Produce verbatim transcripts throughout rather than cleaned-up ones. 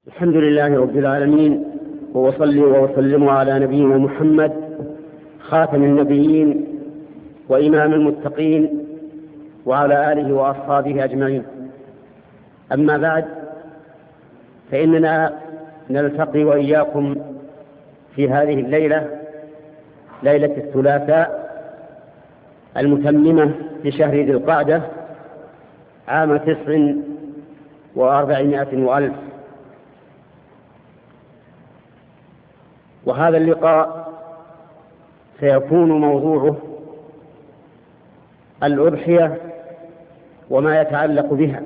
الحمد لله رب العالمين، وأصلي وأسلم على نبينا محمد خاتم النبيين وإمام المتقين وعلى آله وأصحابه أجمعين. أما بعد، فإننا نلتقي وإياكم في هذه الليلة، ليلة الثلاثاء المتممة لشهر ذي القعدة عام تسع وأربعمائة وألف. وهذا اللقاء سيكون موضوعه الأضحية وما يتعلق بها،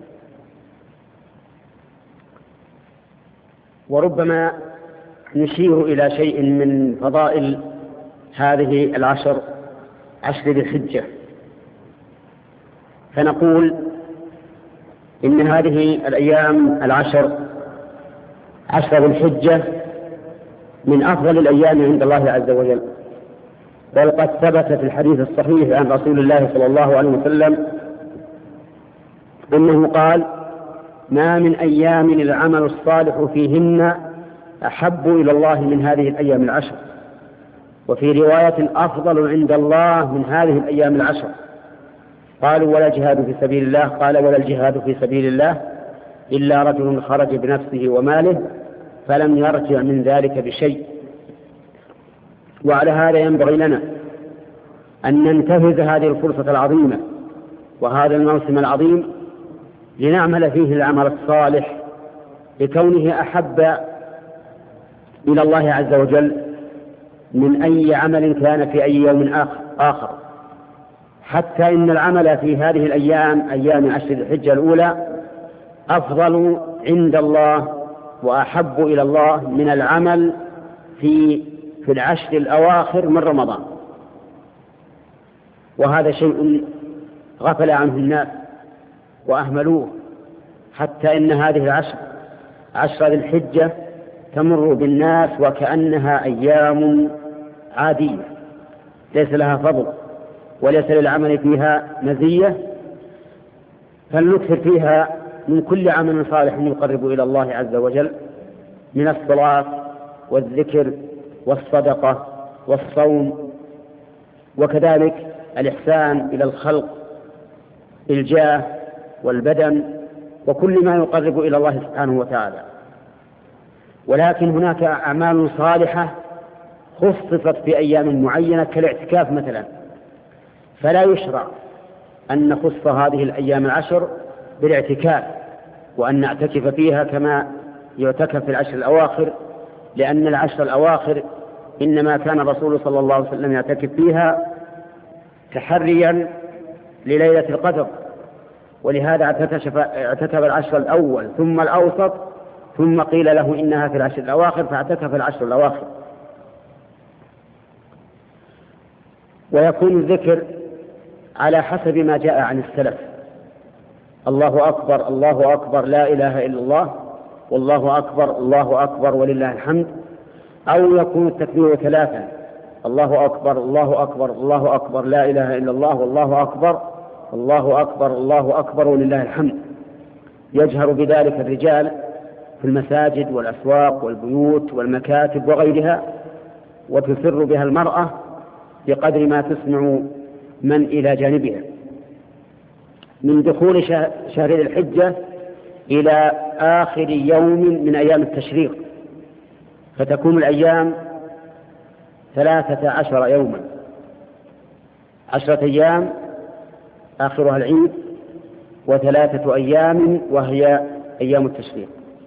وربما نشير إلى شيء من فضائل هذه العشر عشر ذي الحجة، فنقول إن هذه الأيام العشر عشر ذي الحجة من أفضل الأيام عند الله عز وجل، بل قد ثبت في الحديث الصحيح عن رسول الله صلى الله عليه وسلم أنه قال: ما من أيام العمل الصالح فيهن أحب إلى الله من هذه الأيام العشر. وفي رواية: أفضل عند الله من هذه الأيام العشر. قالوا: ولا جهاد في سبيل الله؟ قال: ولا الجهاد في سبيل الله إلا رجل خرج بنفسه وماله فلم يرجع من ذلك بشيء. وعلى هذا ينبغي لنا أن ننتهز هذه الفرصة العظيمة وهذا الموسم العظيم لنعمل فيه العمل الصالح لكونه أحب إلى الله عز وجل من أي عمل كان في أي يوم آخر، حتى إن العمل في هذه الأيام أيام عشر الحجة الأولى أفضل عند الله وأحب إلى الله من العمل في في العشر الأواخر من رمضان. وهذا شيء غفل عنه الناس وأهملوه، حتى إن هذه العشر عشر ذي الحجة تمر بالناس وكأنها أيام عادية ليس لها فضل وليس للعمل فيها مزية، فلنكثر فيها من كل عمل صالح يقرب إلى الله عز وجل من الصلاة والذكر والصدقة والصوم، وكذلك الإحسان إلى الخلق بالجاه والبدن وكل ما يقرب إلى الله سبحانه وتعالى. ولكن هناك أعمال صالحة خصصت في أيام معينة كالاعتكاف مثلا، فلا يشرع أن نخص هذه الأيام العشر بالاعتكاف وأن نعتكف فيها كما يعتكف في العشر الأواخر، لأن العشر الأواخر إنما كان الرسول صلى الله عليه وسلم يعتكف فيها تحريا لليلة القدر، ولهذا اعتكف العشر الأول ثم الأوسط ثم قيل له إنها في العشر الأواخر فاعتكف العشر الأواخر. ويكون الذكر على حسب ما جاء عن السلف: الله أكبر الله أكبر لا إله إلا الله، والله أكبر الله أكبر ولله الحمد، أو يكون التكبير ثلاثا: الله أكبر الله أكبر الله أكبر لا إله إلا الله، والله أكبر الله أكبر الله أكبر ولله الحمد. يجهر بذلك الرجال في المساجد والأسواق والبيوت والمكاتب وغيرها، وتسر بها المرأة بقدر ما تسمع من إلى جانبها. من دخول شهر ذي الحجة إلى آخر يوم من أيام التشريق، فتكون الأيام ثلاثة عشر يوما، عشرة أيام آخرها العيد، وثلاثة أيام وهي أيام التشريق.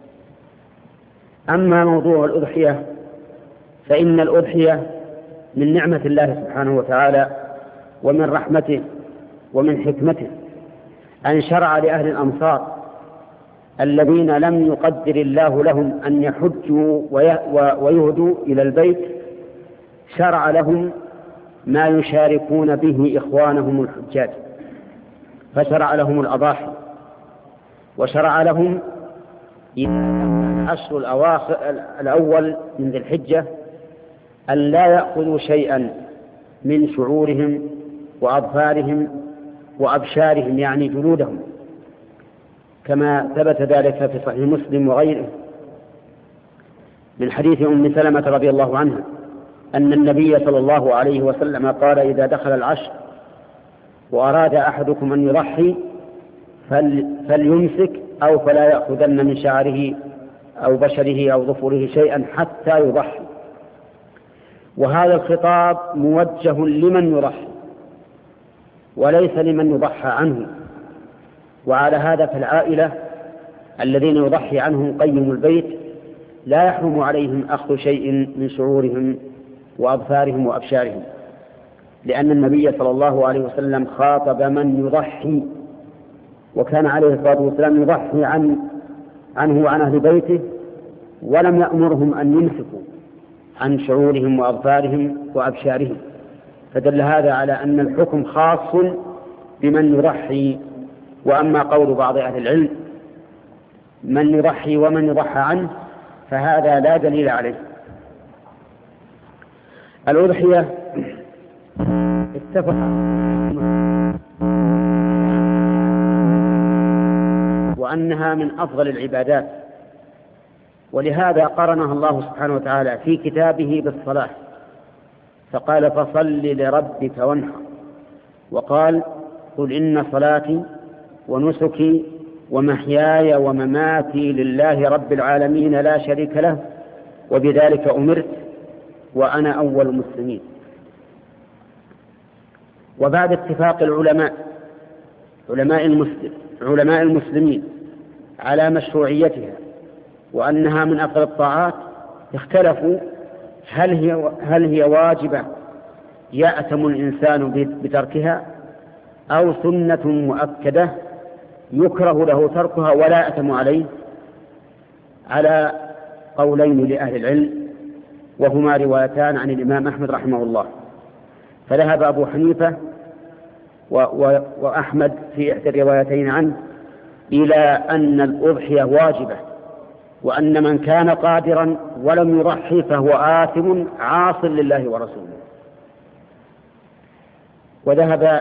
أما موضوع الأضحية فإن الأضحية من نعمة الله سبحانه وتعالى ومن رحمته ومن حكمته أن شرع لأهل الأمصار الذين لم يقدر الله لهم أن يحجوا ويهدوا إلى البيت، شرع لهم ما يشاركون به إخوانهم الحجاج، فشرع لهم الأضاحي، وشرع لهم العشر الأواخر الأول من ذي الحجة أن لا يأخذوا شيئا من شعورهم وأظفارهم وأبشارهم، يعني جلودهم، كما ثبت ذلك في صحيح مسلم وغيره من حديث أم سلمة رضي الله عنها أن النبي صلى الله عليه وسلم قال: إذا دخل العشر وأراد أحدكم أن يضحي فليمسك أو فلا يأخذن من شعره أو بشره أو ظفره شيئا حتى يضحي. وهذا الخطاب موجه لمن يضحي وليس لمن يضحى عنه. وعلى هذا فالعائلة الذين يضحي عنهم قيم البيت لا يحرم عليهم أخذ شيء من شعورهم وأظفارهم وأبشارهم، لأن النبي صلى الله عليه وسلم خاطب من يضحي، وكان عليه الصلاة والسلام يضحي عن عنه وعن أهل بيته، ولم يأمرهم أن يمسكوا عن شعورهم وأظفارهم وأبشارهم. فدل هذا على أن الحكم خاص بمن يضحي. وأما قول بعض أهل العلم من يضحي ومن يضحى عنه فهذا لا دليل عليه. الأضحية اتفق وأنها من أفضل العبادات، ولهذا قرنها الله سبحانه وتعالى في كتابه بالصلاة، فقال: فصل لربك وانحر. وقال: قل إن صلاتي ونسكي ومحياي ومماتي لله رب العالمين لا شريك له وبذلك أمرت وأنا أول المسلمين. وبعد اتفاق العلماء علماء المسلم علماء المسلمين على مشروعيتها وأنها من أفضل الطاعات، اختلفوا هل هي هل هي واجبة يأثم الإنسان بتركها أو سنة مؤكدة يكره له تركها ولا يأثم عليه، على قولين لأهل العلم، وهما روايتان عن الإمام أحمد رحمه الله. فذهب أبو حنيفة وأحمد في إحدى الروايتين عنه إلى أن الأضحية واجبة، وأن من كان قادرا ولم يضحي فهو آثم عاص لله ورسوله. وذهب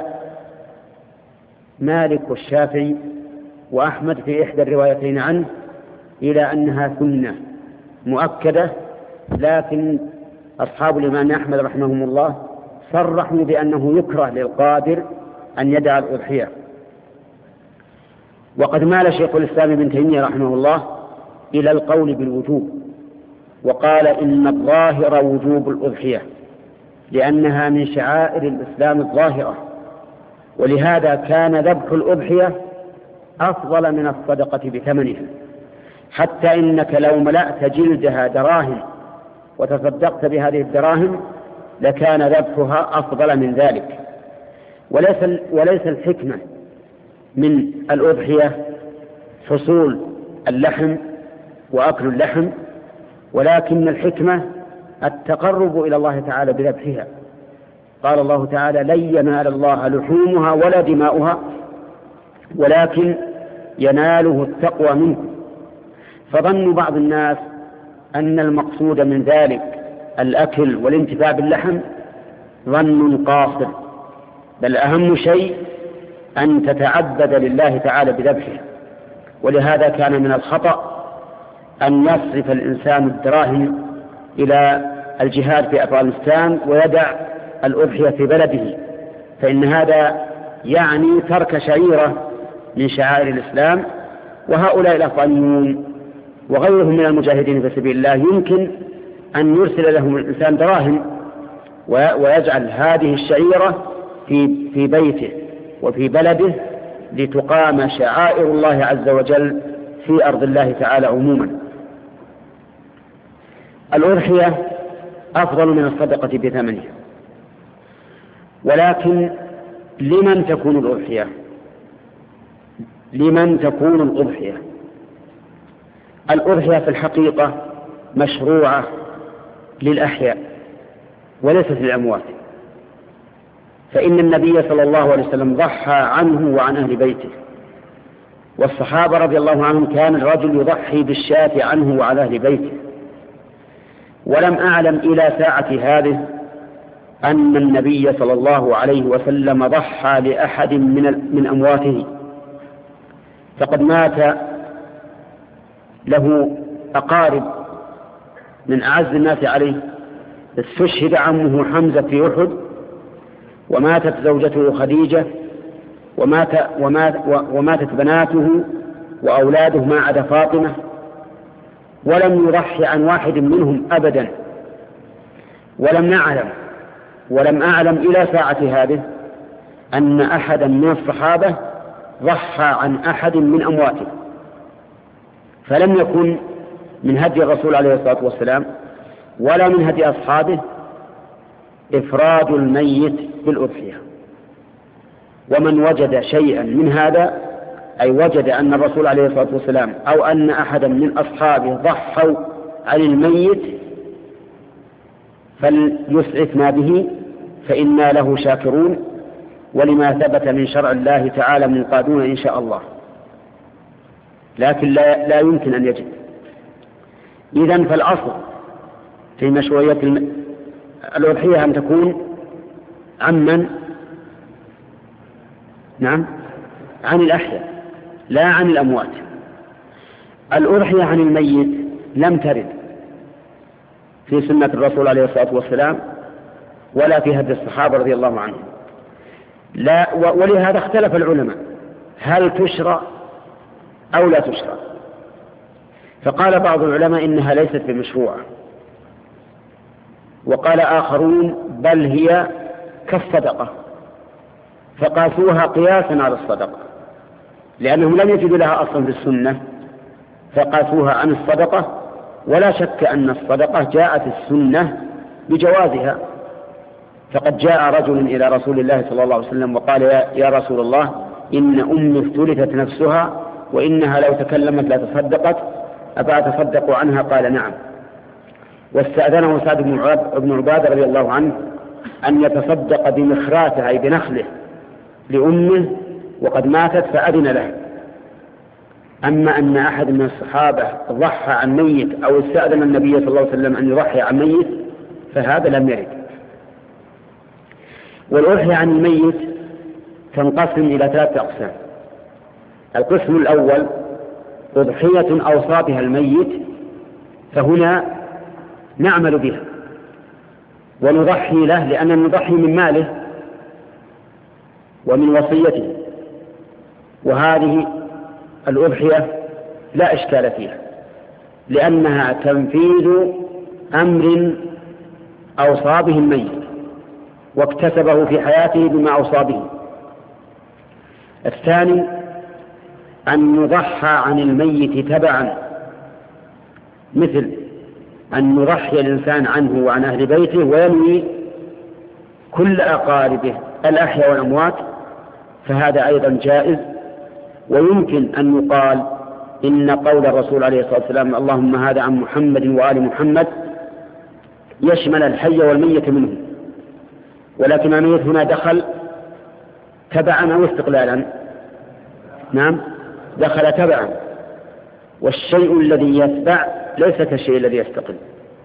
مالك والشافعي وأحمد في إحدى الروايتين عنه إلى أنها سنة مؤكدة، لكن أصحاب الإمام أحمد رحمهم الله صرحوا بأنه يكره للقادر أن يدع الأضحية. وقد مال شيخ الإسلام ابن تيمية رحمه الله إلى القول بالوجوب، وقال: إن الظاهر وجوب الأضحية لأنها من شعائر الإسلام الظاهرة، ولهذا كان ذبح الأضحية أفضل من الصدقة بثمنها، حتى إنك لو ملأت جلدها دراهم وتصدقت بهذه الدراهم لكان ذبحها أفضل من ذلك. وليس, وليس الحكمة من الأضحية حصول اللحم وأكل اللحم، ولكن الحكمة التقرب إلى الله تعالى بذبحها. قال الله تعالى: لن ينال الله لحومها ولا دماؤها ولكن يناله التقوى منكم. فظن بعض الناس أن المقصود من ذلك الأكل والانتفاع باللحم ظن قاصر، بل أهم شيء أن تتعبد لله تعالى بذبحها. ولهذا كان من الخطأ أن يصرف الإنسان الدراهم إلى الجهاد في أفغانستان ويدع الأضحية في بلده، فإن هذا يعني ترك شعيرة من شعائر الإسلام. وهؤلاء الأفغانيون وغيرهم من المجاهدين في سبيل الله يمكن أن يرسل لهم الإنسان دراهم ويجعل هذه الشعيرة في في بيته وفي بلده لتقام شعائر الله عز وجل في أرض الله تعالى عموما. الأضحية أفضل من الصدقة بثمنها، ولكن لمن تكون الأضحية؟ لمن تكون الأضحية؟ الأضحية في الحقيقة مشروعة للأحياء وليست للأموات، فإن النبي صلى الله عليه وسلم ضحى عنه وعن أهل بيته، والصحابة رضي الله عنهم كان الرجل يضحي بالشاة عنه وعن أهل بيته. ولم أعلم إلى ساعة هذه أن النبي صلى الله عليه وسلم ضحى لأحد من من أمواته، فقد مات له أقارب من أعز الناس عليه، استشهد عمه حمزة في أحد، وماتت زوجته خديجة، ومات ومات وماتت بناته وأولاده ما عدا فاطمة، ولم يضحي عن واحد منهم أبدا. ولم نعلم ولم أعلم إلى ساعة هذه أن أحدا من الصحابة ضحى عن أحد من أمواته. فلم يكن من هدي الرسول عليه الصلاة والسلام ولا من هدي أصحابه إفراد الميت بالأضحية. ومن وجد شيئا من هذا، أي وجد أن الرسول عليه الصلاة والسلام أو أن أحدا من أصحابه ضحوا عن الميت، فليسعفنا به فإنا له شاكرون، ولما ثبت من شرع الله تعالى منقادون إن شاء الله. لكن لا, لا يمكن أن يجب. إذن فالأصل في مشروعية الأضحية أن تكون عمن نعم عن الأحياء لا عن الأموات. الأضحية عن الميت لم ترد في سنة الرسول عليه الصلاة والسلام ولا في هدي الصحابة رضي الله عنهم. لا، ولهذا اختلف العلماء هل تشرع أو لا تشرع. فقال بعض العلماء إنها ليست بمشروعة، وقال آخرون بل هي كالصدقة، فقاسوها قياسا على الصدقة، لأنهم لم يجدوا لها أصلا في السنة فقاسوها عن الصدقة. ولا شك أن الصدقة جاءت السنة بجوازها، فقد جاء رجل إلى رسول الله صلى الله عليه وسلم وقال يا رسول الله إن أمي افتلتت نفسها وإنها لو تكلمت لا تصدقت، أفأتصدق عنها؟ قال نعم. واستأذنه سعد بن عبادة رضي الله عنه أن يتصدق بمخراته أي بنخله لأمه وقد ماتت فأذن له. أما أن أحد من الصحابة ضحى عن ميت أو استأذن النبي صلى الله عليه وسلم أن يضحي عن ميت فهذا لم يرد. والأضحية عن الميت تنقسم إلى ثلاثة أقسام. القسم الأول أضحية أوصى بها الميت، فهنا نعمل بها ونضحي له، لأننا نضحي من ماله ومن وصيته، وهذه الأضحية لا إشكال فيها لأنها تنفيذ أمر أوصى به الميت واكتسبه في حياته بما أوصى به. الثاني أن يضحى عن الميت تبعا، مثل أن يضحي الإنسان عنه وعن أهل بيته وينوي كل أقاربه الأحياء والأموات، فهذا أيضا جائز. ويمكن أن يقال إن قول الرسول عليه الصلاة والسلام اللهم هذا عن محمد وآل محمد يشمل الحي والميت منه، ولكن الميت هنا دخل تبعا أو استقلالا؟ نعم، دخل تبعا، والشيء الذي يتبع ليس كالشيء الذي يستقل.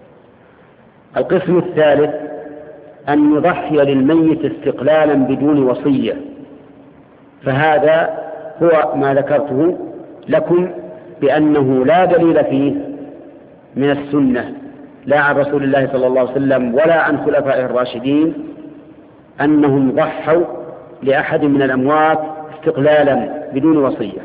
القسم الثالث أن يضحي للميت استقلالا بدون وصية، فهذا هو ما ذكرته لكم بأنه لا دليل فيه من السنة لا عن رسول الله صلى الله عليه وسلم ولا عن خلفائه الراشدين أنهم ضحوا لأحد من الأموات استقلالا بدون وصية.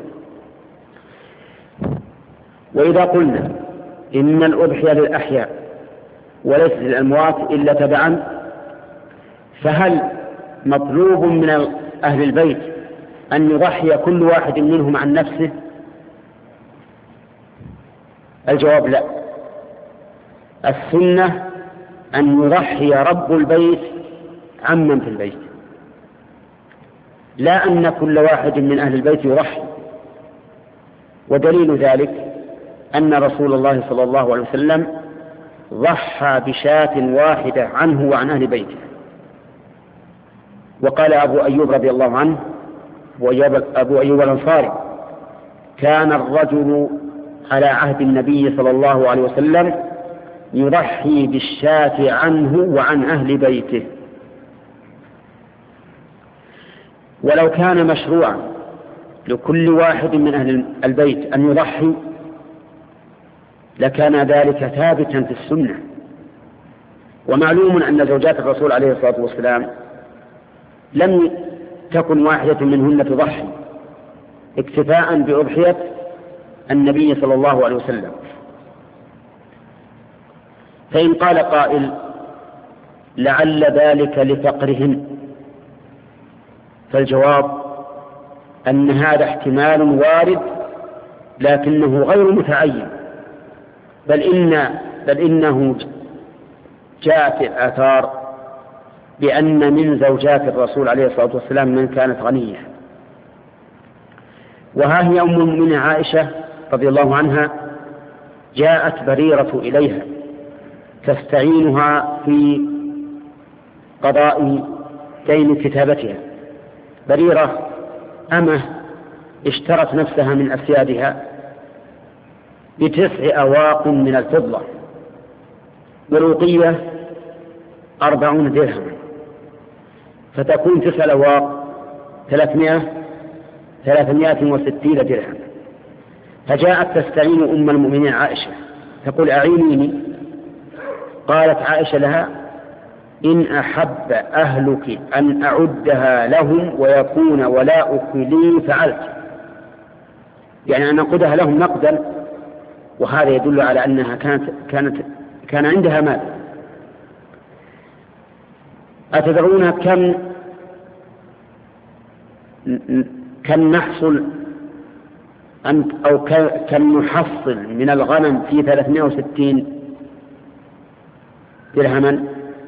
وإذا قلنا إن الأضحية للأحياء وليس للأموات إلا تبعا، فهل مطلوب من أهل البيت أن يضحي كل واحد منهم عن نفسه؟ الجواب لا. السنة أن يضحي رب البيت عمن في البيت، لا أن كل واحد من أهل البيت يضحي. ودليل ذلك أن رسول الله صلى الله عليه وسلم ضحى بشاة واحدة عنه وعن أهل بيته. وقال أبو أيوب رضي الله عنه أبو أيوب الأنصاري كان الرجل على عهد النبي صلى الله عليه وسلم يضحي بالشاة عنه وعن أهل بيته. ولو كان مشروعا لكل واحد من أهل البيت أن يضحي لكان ذلك ثابتا في السنة. ومعلوم أن زوجات الرسول عليه الصلاة والسلام لم تكن واحدة منهن تضحي اكتفاء بأضحية النبي صلى الله عليه وسلم. فإن قال قائل لعل ذلك لفقرهن، فالجواب أن هذا احتمال وارد لكنه غير متعين، بل, إن بل إنه جاء في الآثار بأن من زوجات الرسول عليه الصلاة والسلام من كانت غنية. وها هي أم المؤمنين عائشة رضي الله عنها جاءت بريرة إليها تستعينها في قضاء دين كتابتها. بريرة أمه اشترت نفسها من أسيادها بتسع أواق من الفضة، والوقية أربعون درهم، فتكون تسع أواق ثلاثمائة ثلاثمائة وستين درهم. فجاءت تستعين أم المؤمنين عائشة تقول أعينيني. قالت عائشة لها إن أحب أهلك أن أعدها لهم ويكون ولاؤك لي فعلت، يعني أن أنقدها لهم نقدا، وهذا يدل على أنها كانت كانت كان عندها مال. أتدرون كم كم نحصل أو كم نحصل من الغنم في ثلاثمائة وستين درهما؟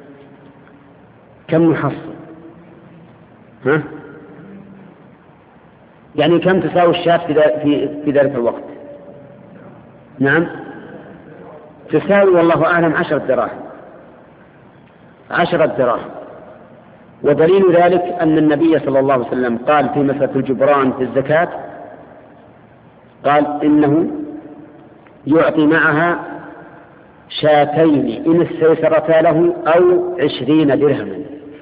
كم نحصل؟ ها؟ يعني كم تساوي الشاة في في ذلك الوقت؟ نعم تساوي والله أعلم عشرة دراهم عشرة دراهم. ودليل ذلك أن النبي صلى الله عليه وسلم قال في مسألة الجبران في الزكاة، قال إنه يعطي معها شاتين إن استيسرتا له أو عشرين درهما،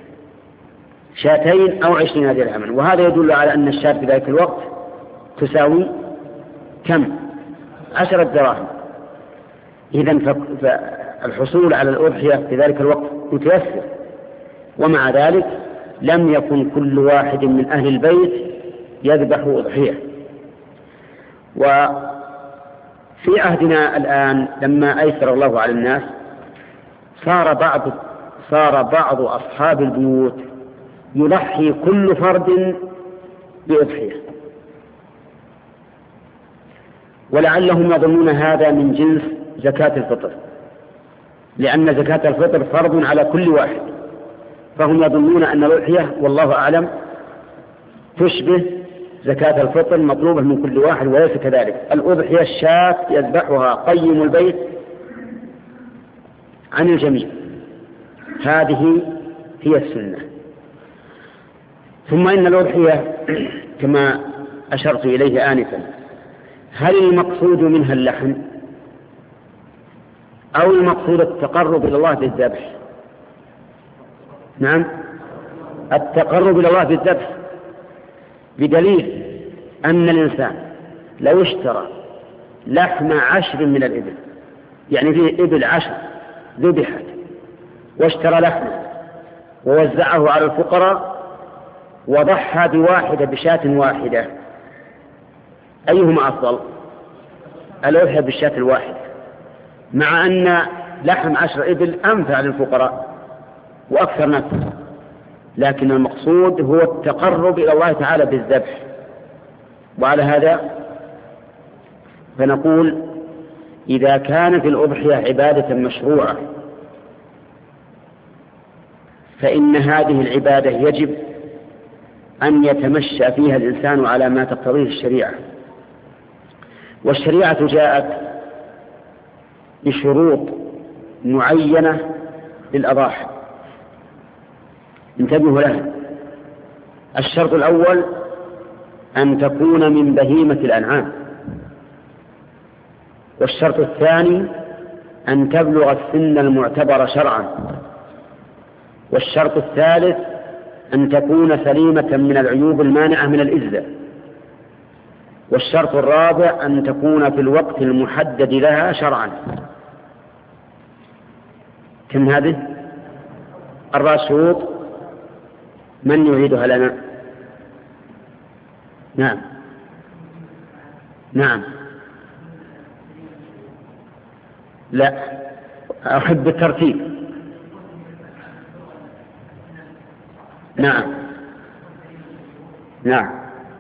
شاتين أو عشرين درهما. وهذا يدل على أن الشاة في ذلك الوقت تساوي كم؟ عشرة دراهم. إذن فالحصول على الأضحية في ذلك الوقت متيسر، ومع ذلك لم يكن كل واحد من أهل البيت يذبح أضحية. وفي عهدنا الآن لما أيسر الله على الناس صار بعض صار بعض أصحاب البيوت يضحي كل فرد بأضحية، ولعلهم يظنون هذا من جنس زكاة الفطر، لأن زكاة الفطر فرض على كل واحد، فهم يظنون أن الأضحية والله أعلم تشبه زكاة الفطر مطلوبة من كل واحد، وليس كذلك. الأضحية الشاة يذبحها قيم البيت عن الجميع، هذه هي السنة. ثم إن الأضحية كما أشرت إليه آنفا، هل المقصود منها اللحم أو المقصود التقرب إلى الله بالذبح؟ نعم التقرب إلى الله بالذبح، بدليل أن الإنسان لو اشترى لحم عشر من الإبل، يعني فيه إبل عشر ذبحت، واشترى لحمه ووزعه على الفقراء وضحى بواحدة بشاة واحدة، أيهما أفضل؟ الأضحية بالشاة الواحدة، مع أن لحم عشر إبل أنفع للفقراء وأكثر نفع، لكن المقصود هو التقرب إلى الله تعالى بالذبح. وعلى هذا فنقول إذا كانت الأضحية عبادة مشروعة فإن هذه العبادة يجب أن يتمشى فيها الإنسان على ما تقتضيه الشريعة. والشريعة جاءت بشروط معينة للأضاحي، انتبهوا لها. الشرط الأول أن تكون من بهيمة الأنعام، والشرط الثاني أن تبلغ السن المعتبر شرعا، والشرط الثالث أن تكون سليمة من العيوب المانعة من الإزة، والشرط الرابع أن تكون في الوقت المحدد لها شرعا. كم هذه؟ أربع شروط. من يعيدها لنا؟ نعم نعم لا، أحب الترتيب. نعم نعم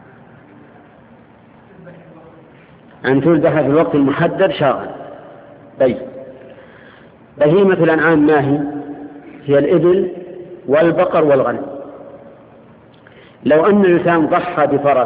أن تذبح في الوقت المحدد شرعا. طيب، بهيمة الأنعام ما هي؟ هي الإبل والبقر والغنم. لو أن الإنسان ضحى بفرس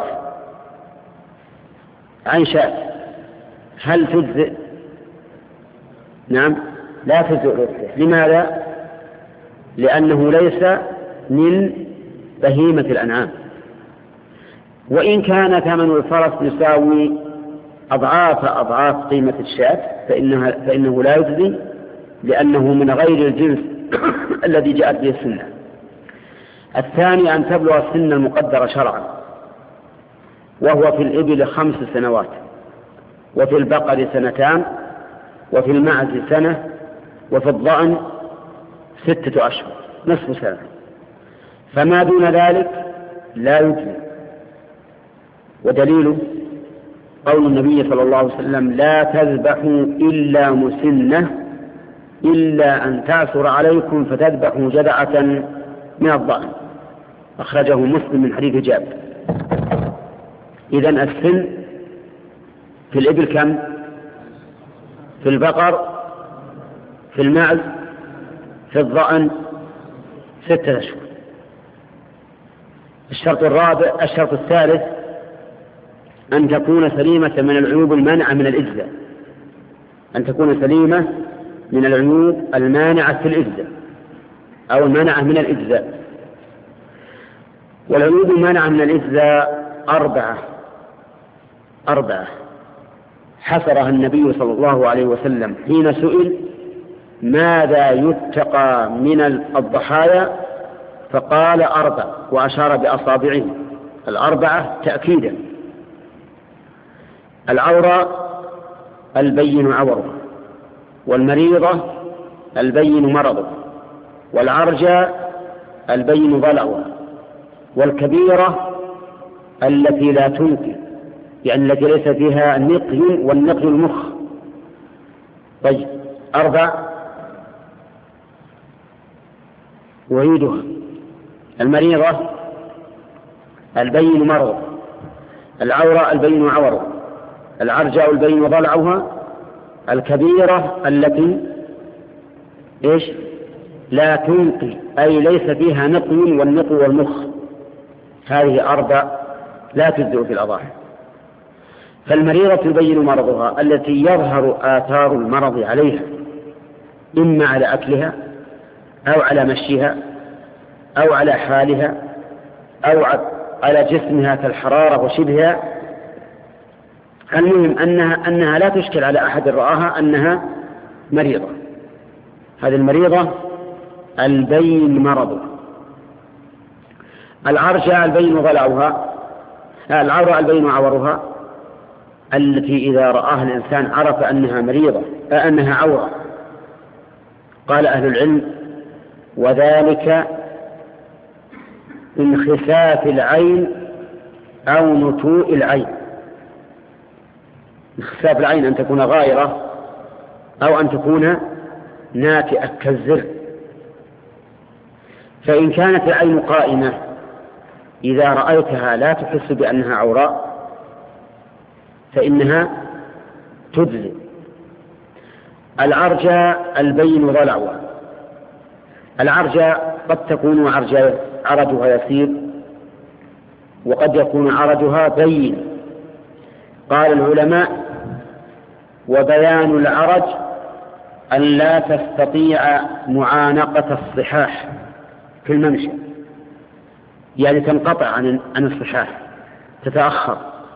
عن شاة هل تجزئ؟ نعم لا تجزئ. لماذا؟ لأنه ليس من بهيمة الأنعام، وإن كان ثمن الفرس يساوي أضعاف أضعاف قيمة الشاة فإنها فإنه لا يجزي، لأنه من غير الجنس الذي جاءت به السنة. الثاني أن تبلغ السن المقدرة شرعا، وهو في الإبل خمس سنوات، وفي البقر سنتان، وفي المعز سنة، وفي الضأن ستة أشهر نصف سنة. فما دون ذلك لا يجزي. ودليله قول النبي صلى الله عليه وسلم: لا تذبحوا إلا مسنة إلا أن تعثر عليكم فتذبحوا جذعة من الضأن. أخرجه مسلم من حديث جابر. إذن السن في الإبل كم؟ في البقر، في المعز، في الضأن ستة أشهر. الشرط الرابع الشرط الثالث أن تكون سليمة من العيوب المانعة من الإجزاء. أن تكون سليمة من العيوب المانعة في الإجزاء أو المانعة من الإجزاء. والعيوب المانعة من الإجزاء أربعة أربعة حصرها النبي صلى الله عليه وسلم حين سئل: ماذا يتقى من الضحايا؟ فقال: أربع، وأشار بأصابعه الأربعة تأكيدا: العورة البين عوره، والمريضة البين مرضه، والعرجة البين ضلعها، والكبيرة التي لا تنقي، يعني التي ليس فيها نقي، والنقي المخ. طيب، أربع وعيدها: المريضة البين مرضه، العورة البين عوره، العرجاء البين ضلعها، الكبيرة التي إيش؟ لا تنقي، أي ليس فيها نقي، والنقي والمخ. هذه أربع لا تجزئ في الأضاحي. فالمريضة يبين مرضها التي يظهر آثار المرض عليها، إما على أكلها أو على مشيها أو على حالها أو على جسمها كالحرارة وشبهها. المهم أنها, أنها لا تشكل على أحد رآها أنها مريضة. هذه المريضة البين مرضها. العرجاء البين ضلعها، العورة البين عورها، التي إذا رآها الإنسان عرف أنها مريضة أنها عورة. قال أهل العلم: وذلك انخساف العين أو نتوء العين. انخساف العين أن تكون غائرة أو أن تكون ناتئة كالزر. فإن كانت العين قائمة إذا رأيتها لا تحس بأنها عوراء فإنها تجزئ. العرجاء البين ضلعها، العرجاء قد تكون عرجها يسير وقد يكون عرجها بين. قال العلماء: وبيان العرج أن لا تستطيع معانقة الصحاح في الممشى، يعني تنقطع عن عن الصحاح، تتأخر.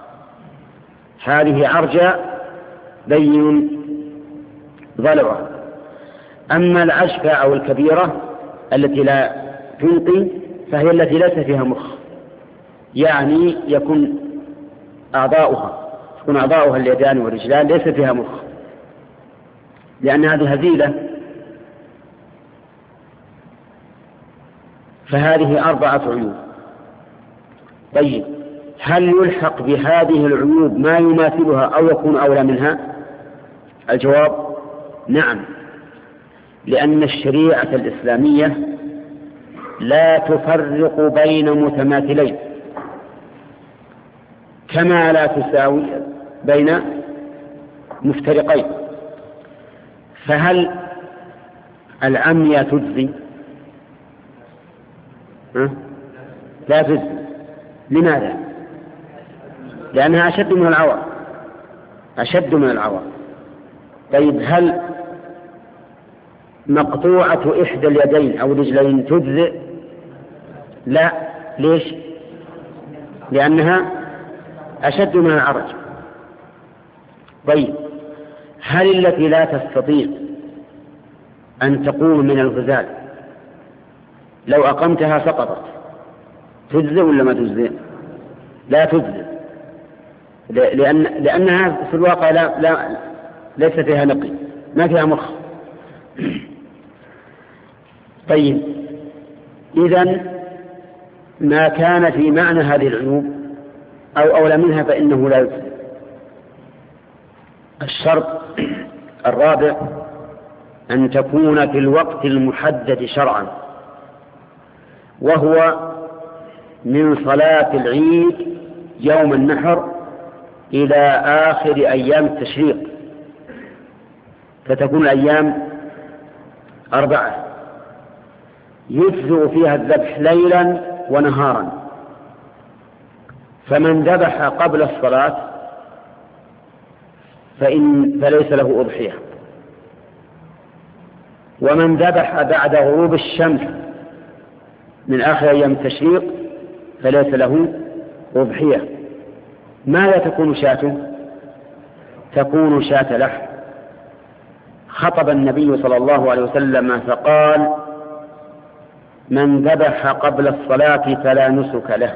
هذه عرجاء بين ضلعها. أما العشفة أو الكبيرة التي لا تنقي فهي التي ليس فيها مخ، يعني يكون أعضاؤها تكون أعضاؤها اليدان والرجلان ليس فيها مخ، لأن هذه هزيلة. فهذه أربعة عيوب. طيب هل يلحق بهذه العيوب ما يماثلها أو يكون أولى منها؟ الجواب نعم، لأن الشريعة الإسلامية لا تفرق بين متماثلين كما لا تساوي بين مفترقين. فهل العمية تجزي؟ لا تجزي. لماذا؟ لأنها أشد من العور، أشد من العور. طيب هل مقطوعة إحدى اليدين أو الرجلين تجزئ؟ لا. ليش؟ لأنها أشد من العرج. طيب هل التي لا تستطيع أن تقوم من الغزال لو أقمتها سقطت تجزئ ولا ما تجزئ؟ لا تجزئ، لأن لأنها في الواقع لا لا ليس فيها نقي، ما فيها مخ. طيب إذن ما كان في معنى هذه العيوب أو أولى منها فإنه لا يجزئ. الشرط الرابع أن تكون في الوقت المحدد شرعا، وهو من صلاة العيد يوم النحر إلى آخر أيام التشريق، فتكون الأيام أربعة يجزئ فيها الذبح ليلا ونهارا. فمن ذبح قبل الصلاة فإن فليس له أضحية، ومن ذبح بعد غروب الشمس من آخر أيام التشريق فليس له أضحية. ماذا تكون شاته؟ تكون شاة لحم. خطب النبي صلى الله عليه وسلم فقال: من ذبح قبل الصلاة فلا نسك له.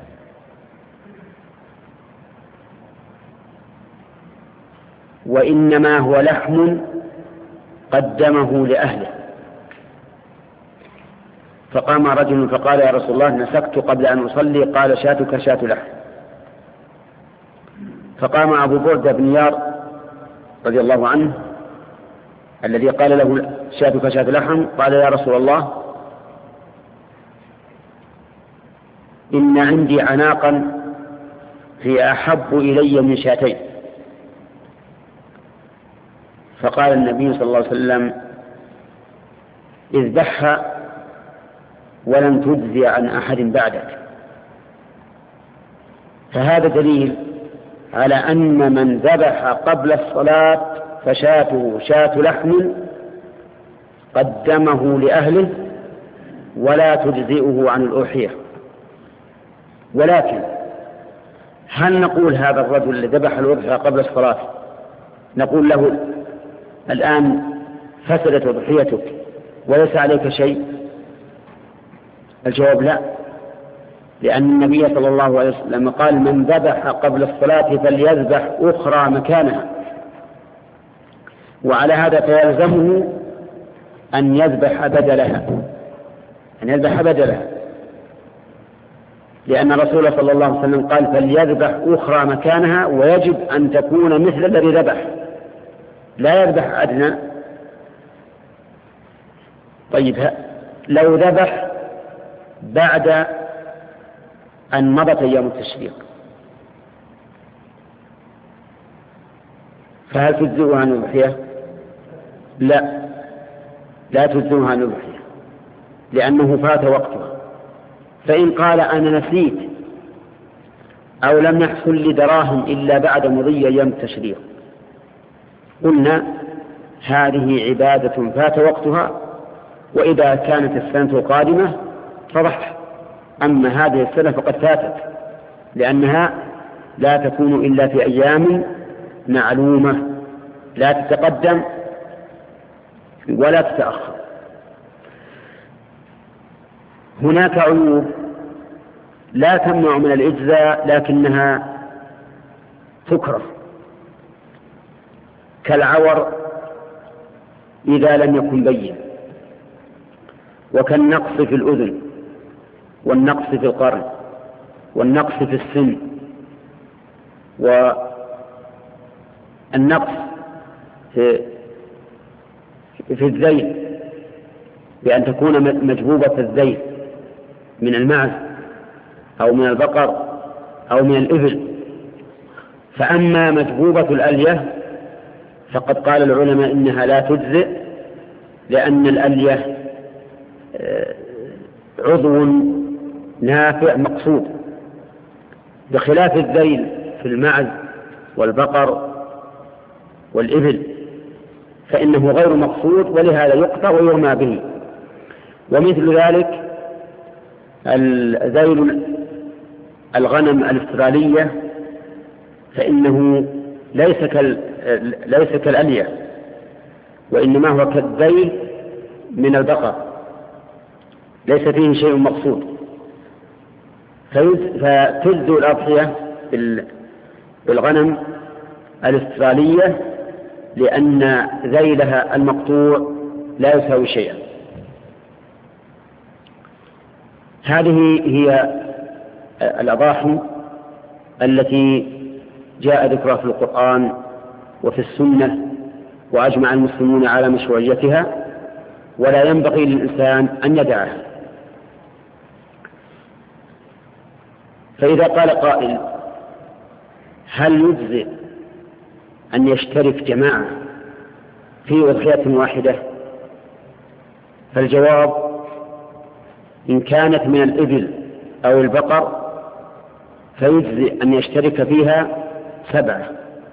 وإنما هو لحم قدمه لأهله. فقام رجل فقال: يا رسول الله نسكت قبل أن أصلي. قال: شاتك شاة لحم. فقام أبو بردة بن يار رضي الله عنه الذي قال له شاتك شاة لحم، قال: يا رسول الله إن عندي عناقا هي أحب إلي من شاتين. فقال النبي صلى الله عليه وسلم: اذبحها ولن تجزي عن أحد بعدك. فهذا دليل على أن من ذبح قبل الصلاة فشاته شاة لحم قدمه لأهله ولا تجزئه عن الأضحية. ولكن هل نقول هذا الرجل اللي ذبح الأضحية قبل الصلاة نقول له الآن فسدت أضحيتك وليس عليك شيء؟ الجواب لا، لأن النبي صلى الله عليه وسلم قال: من ذبح قبل الصلاة فليذبح أخرى مكانها. وعلى هذا فيلزمه أن يذبح بدلها، أن يذبح بدلها، لأن الرسول صلى الله عليه وسلم قال: فليذبح أخرى مكانها، ويجب أن تكون مثل الذي ذبح، لا يذبح أدنى. طيب لو ذبح بعد أن مضت أيام التشريق فهل تجزئها عن الأضحية؟ لا، لا تجزئها عن الأضحية، لأنه فات وقتها. فإن قال: أنا نسيت أو لم يحصل لي دراهم إلا بعد مضي أيام التشريق، قلنا هذه عبادة فات وقتها، وإذا كانت السنة قادمة فضح. أما هذه السنة فقد فاتت، لأنها لا تكون إلا في أيام معلومة، لا تتقدم ولا تتأخر. هناك عيوب لا تمنع من الإجزاء لكنها تكره، كالعور إذا لم يكن بين، وكالنقص في الأذن، والنقص في القرن، والنقص في السن، والنقص في, في الذيل بأن تكون مجبوبة الذيل من المعز أو من البقر أو من الإبل. فأما مجبوبة الألية فقد قال العلماء إنها لا تجزئ، لأن الألية عضو نافع مقصود، بخلاف الذيل في المعز والبقر والإبل فإنه غير مقصود، ولهذا يقطع ويرمى به. ومثل ذلك ذيل الغنم الاسترالية فإنه ليس كال ليس كالألية، وإنما هو كالذيل من البقر، ليس فيه شيء مقصود. فتجزئ الأضحية بالغنم الاسترالية لأن ذيلها المقطوع لا يساوي شيئا. هذه هي الأضاحي التي جاء ذكرها في القرآن وفي السنة، وأجمع المسلمون على مشروعيتها، ولا ينبغي للإنسان أن يدعها. فإذا قال قائل: هل يجزئ أن يشترك جماعة في أضحية واحدة؟ فالجواب: إن كانت من الإبل أو البقر فيجزئ أن يشترك فيها سبعة،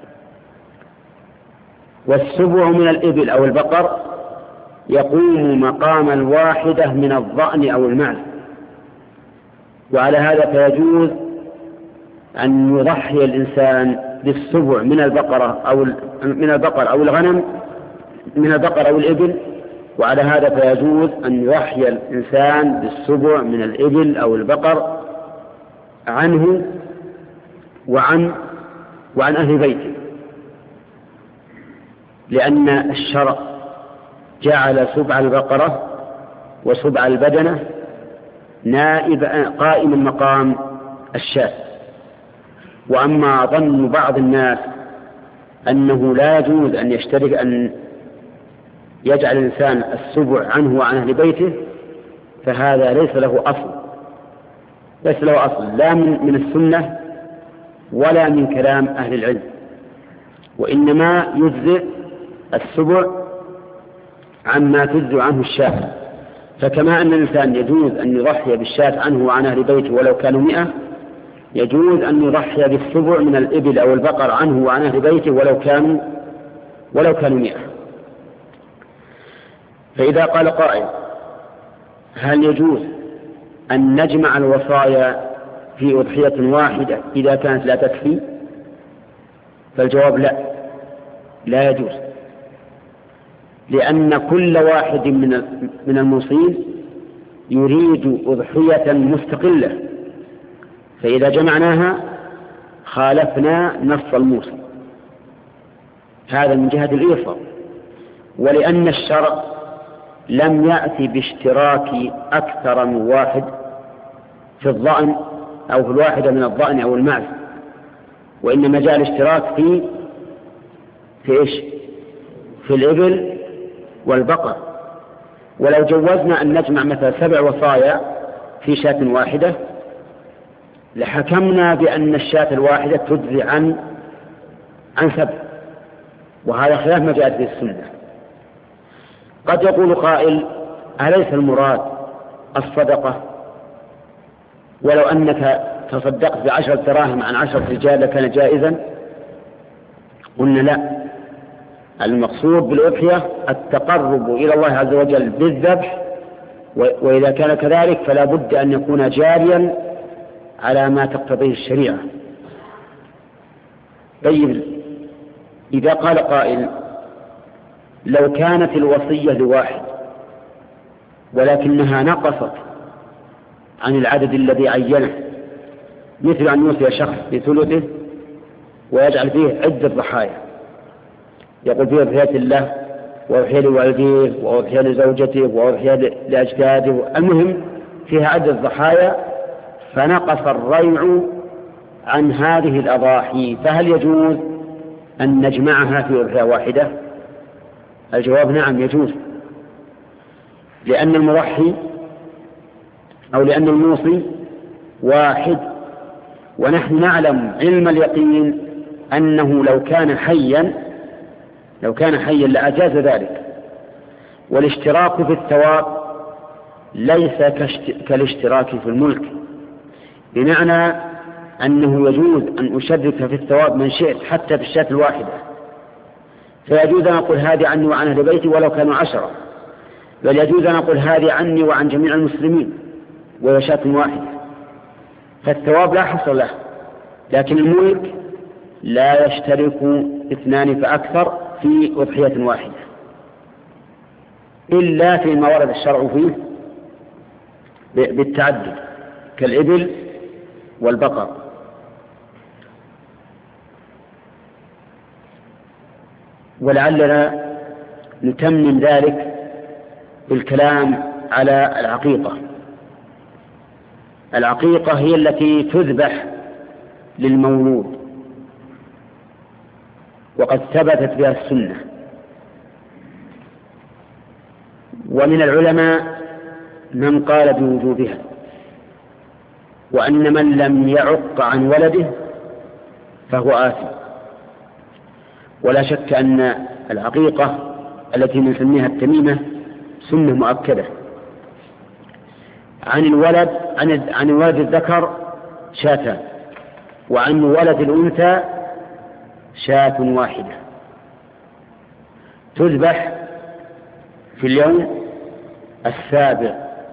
والسبع من الإبل أو البقر يقوم مقام الواحدة من الضأن أو المعز. وعلى هذا فيجوز أن يضحي الإنسان بالسبع من البقرة أو من البقر أو الغنم، من البقر أو الإبل، وعلى هذا فيجوز أن يضحي الإنسان بالسبع من الإبل أو البقر عنه وعن وعن أهل بيته، لأن الشرع جعل سبع البقرة وسبع البدنة نائب قائم مقام الشاة. وأما ظن بعض الناس أنه لا يجوز أن يشترك أن يجعل الإنسان السبع عنه وعن أهل بيته فهذا ليس له أصل، ليس له أصل لا من, من السنة ولا من كلام أهل العلم، وإنما يجزئ السبع عما تجزئ عنه الشاة. فكما أن الإنسان يجوز أن يضحي بالشاة عنه وعن أهل بيته ولو كانوا مئة، يجوز أن يضحي بالسبع من الإبل أو البقر عنه وعن أهل بيته ولو كانوا ولو كانوا مئة. فإذا قال قائل: هل يجوز أن نجمع الوصايا في أضحية واحدة إذا كانت لا تكفي؟ فالجواب: لا، لا يجوز، لأن كل واحد من من الموصين يريد أضحية مستقلة، فإذا جمعناها خالفنا نص الموصي. هذا من جهة الإيصال. ولأن الشرع لم يأتي باشتراك أكثر من واحد في الضأن أو في الواحدة من الضأن أو المعز، وإنما جاء الاشتراك في في إيش؟ في الإبل والبقر. ولو جوزنا أن نجمع مثلا سبع وصايا في شاة واحدة لحكمنا بأن الشاة الواحدة تجزي عن عن سبع، وهذا خلاف ما جاءت به السنة. قد يقول قائل: أليس المراد الصدقة؟ ولو أنك تصدقت بعشرة دراهم عن عشرة رجال لكان جائزا؟ قلنا: لا، المقصود بالأضحية التقرب إلى الله عز وجل بالذبح، وإذا كان كذلك فلا بد أن يكون جاريا على ما تقتضيه الشريعة. طيب، إذا قال قائل: لو كانت الوصية لواحد ولكنها نقصت عن العدد الذي عينه، مثل أن يوصي شخص بثلثه ويجعل فيه عدة ضحايا، يقول فيه أضحية له وأضحية لوالديه وأضحية لزوجته وأضحية لأجداده، المهم فيها عدد الضحايا، فنقص الريع عن هذه الأضاحي، فهل يجوز أن نجمعها في أضحية واحدة؟ الجواب نعم يجوز، لأن المضحي أو لأن الموصي واحد، ونحن نعلم علم اليقين أنه لو كان حيا لو كان حيا لأجاز ذلك. والاشتراك في الثواب ليس كالاشتراك في الملك، بمعنى أنه يجوز أن أشرك في الثواب من شئت حتى في الشاة الواحدة، فيجوز أن أقول هذه عني وعن أهل بيتي ولو كانوا عشرة، بل يجوز أن أقول هذه عني وعن جميع المسلمين وهي شاة واحدة، فالثواب لا حصر له. لكن الملك لا يشترك اثنان فأكثر في أضحية واحدة إلا فيما ورد الشرع فيه بالتعدد كالإبل والبقر. ولعلنا نتمم ذلك بالكلام على العقيقة. العقيقة هي التي تذبح للمولود، وقد ثبتت بها السنة. ومن العلماء من قال بوجوبها، وأن من لم يعق عن ولده فهو آثم. ولا شك أن العقيقة التي نسميها التميمة سنة مؤكدة. عن الولد عن عن الولد الذكر شاتان، وعن ولد الأنثى شاة واحدة تذبح في اليوم السابع.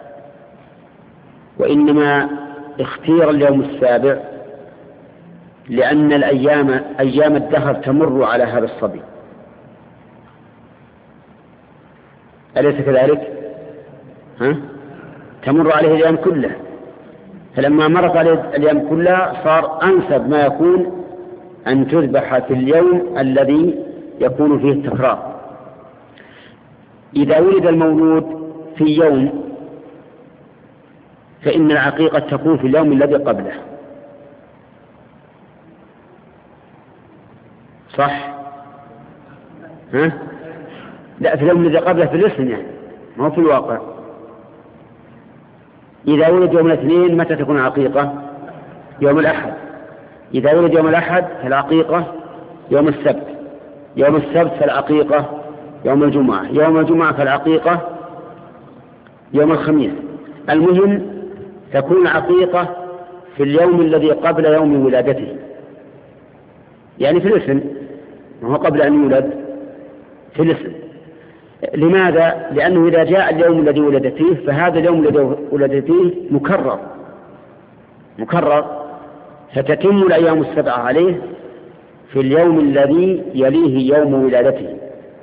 وإنما اختير اليوم السابع لأن الأيام أيام الدهر تمر على هذا الصبي، أليس كذلك؟ ها؟ تمر عليه الأيام كلها، فلما مرت عليه الأيام كلها صار أنسب ما يكون أن تذبح في اليوم الذي يكون فيه التكرار. إذا ولد المولود في يوم فإن العقيقة تكون في اليوم الذي قبله، صح؟ ها؟ لا، في اليوم الذي قبله في الاسم يعني، ما هو في الواقع. إذا ولد يوم الاثنين متى تكون العقيقة؟ يوم الأحد. إذا ولد يوم الأحد فالعقيقة يوم السبت، يوم السبت فالعقيقة يوم الجمعة، يوم الجمعة فالعقيقة يوم الخميس. المهم تكون العقيقة في اليوم الذي قبل يوم ولادته، يعني في الاسم، ما هو قبل أن يولد، في الاسم. لماذا؟ لأنه إذا جاء اليوم الذي ولد فيه فهذا اليوم الذي ولد فيه مكرر مكرر فتتم الأيام السبعة عليه في اليوم الذي يليه يوم ولادته.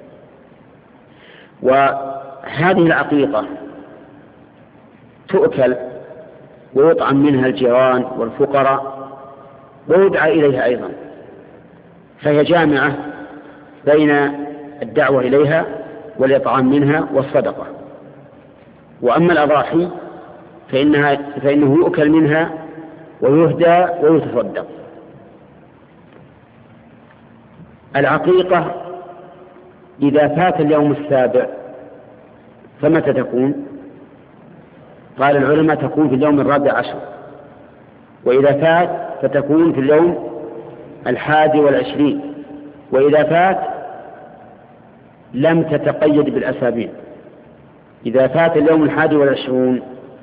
وهذه العقيقة تؤكل ويطعم منها الجيران والفقراء ويدعى إليها أيضا، فهي جامعة بين الدعوة إليها والإطعام منها والصدقة. وأما الأضاحي فإنها فإنه يؤكل منها ويهدى ويتصدق. العقيقة إذا فات اليوم السابع فمتى تكون؟ قال العلماء تكون في اليوم الرابع عشر، وإذا فات فتكون في اليوم الحادي والعشرين، وإذا فات لم تتقيد بالأسابيع. إذا فات اليوم الحادي والعشرون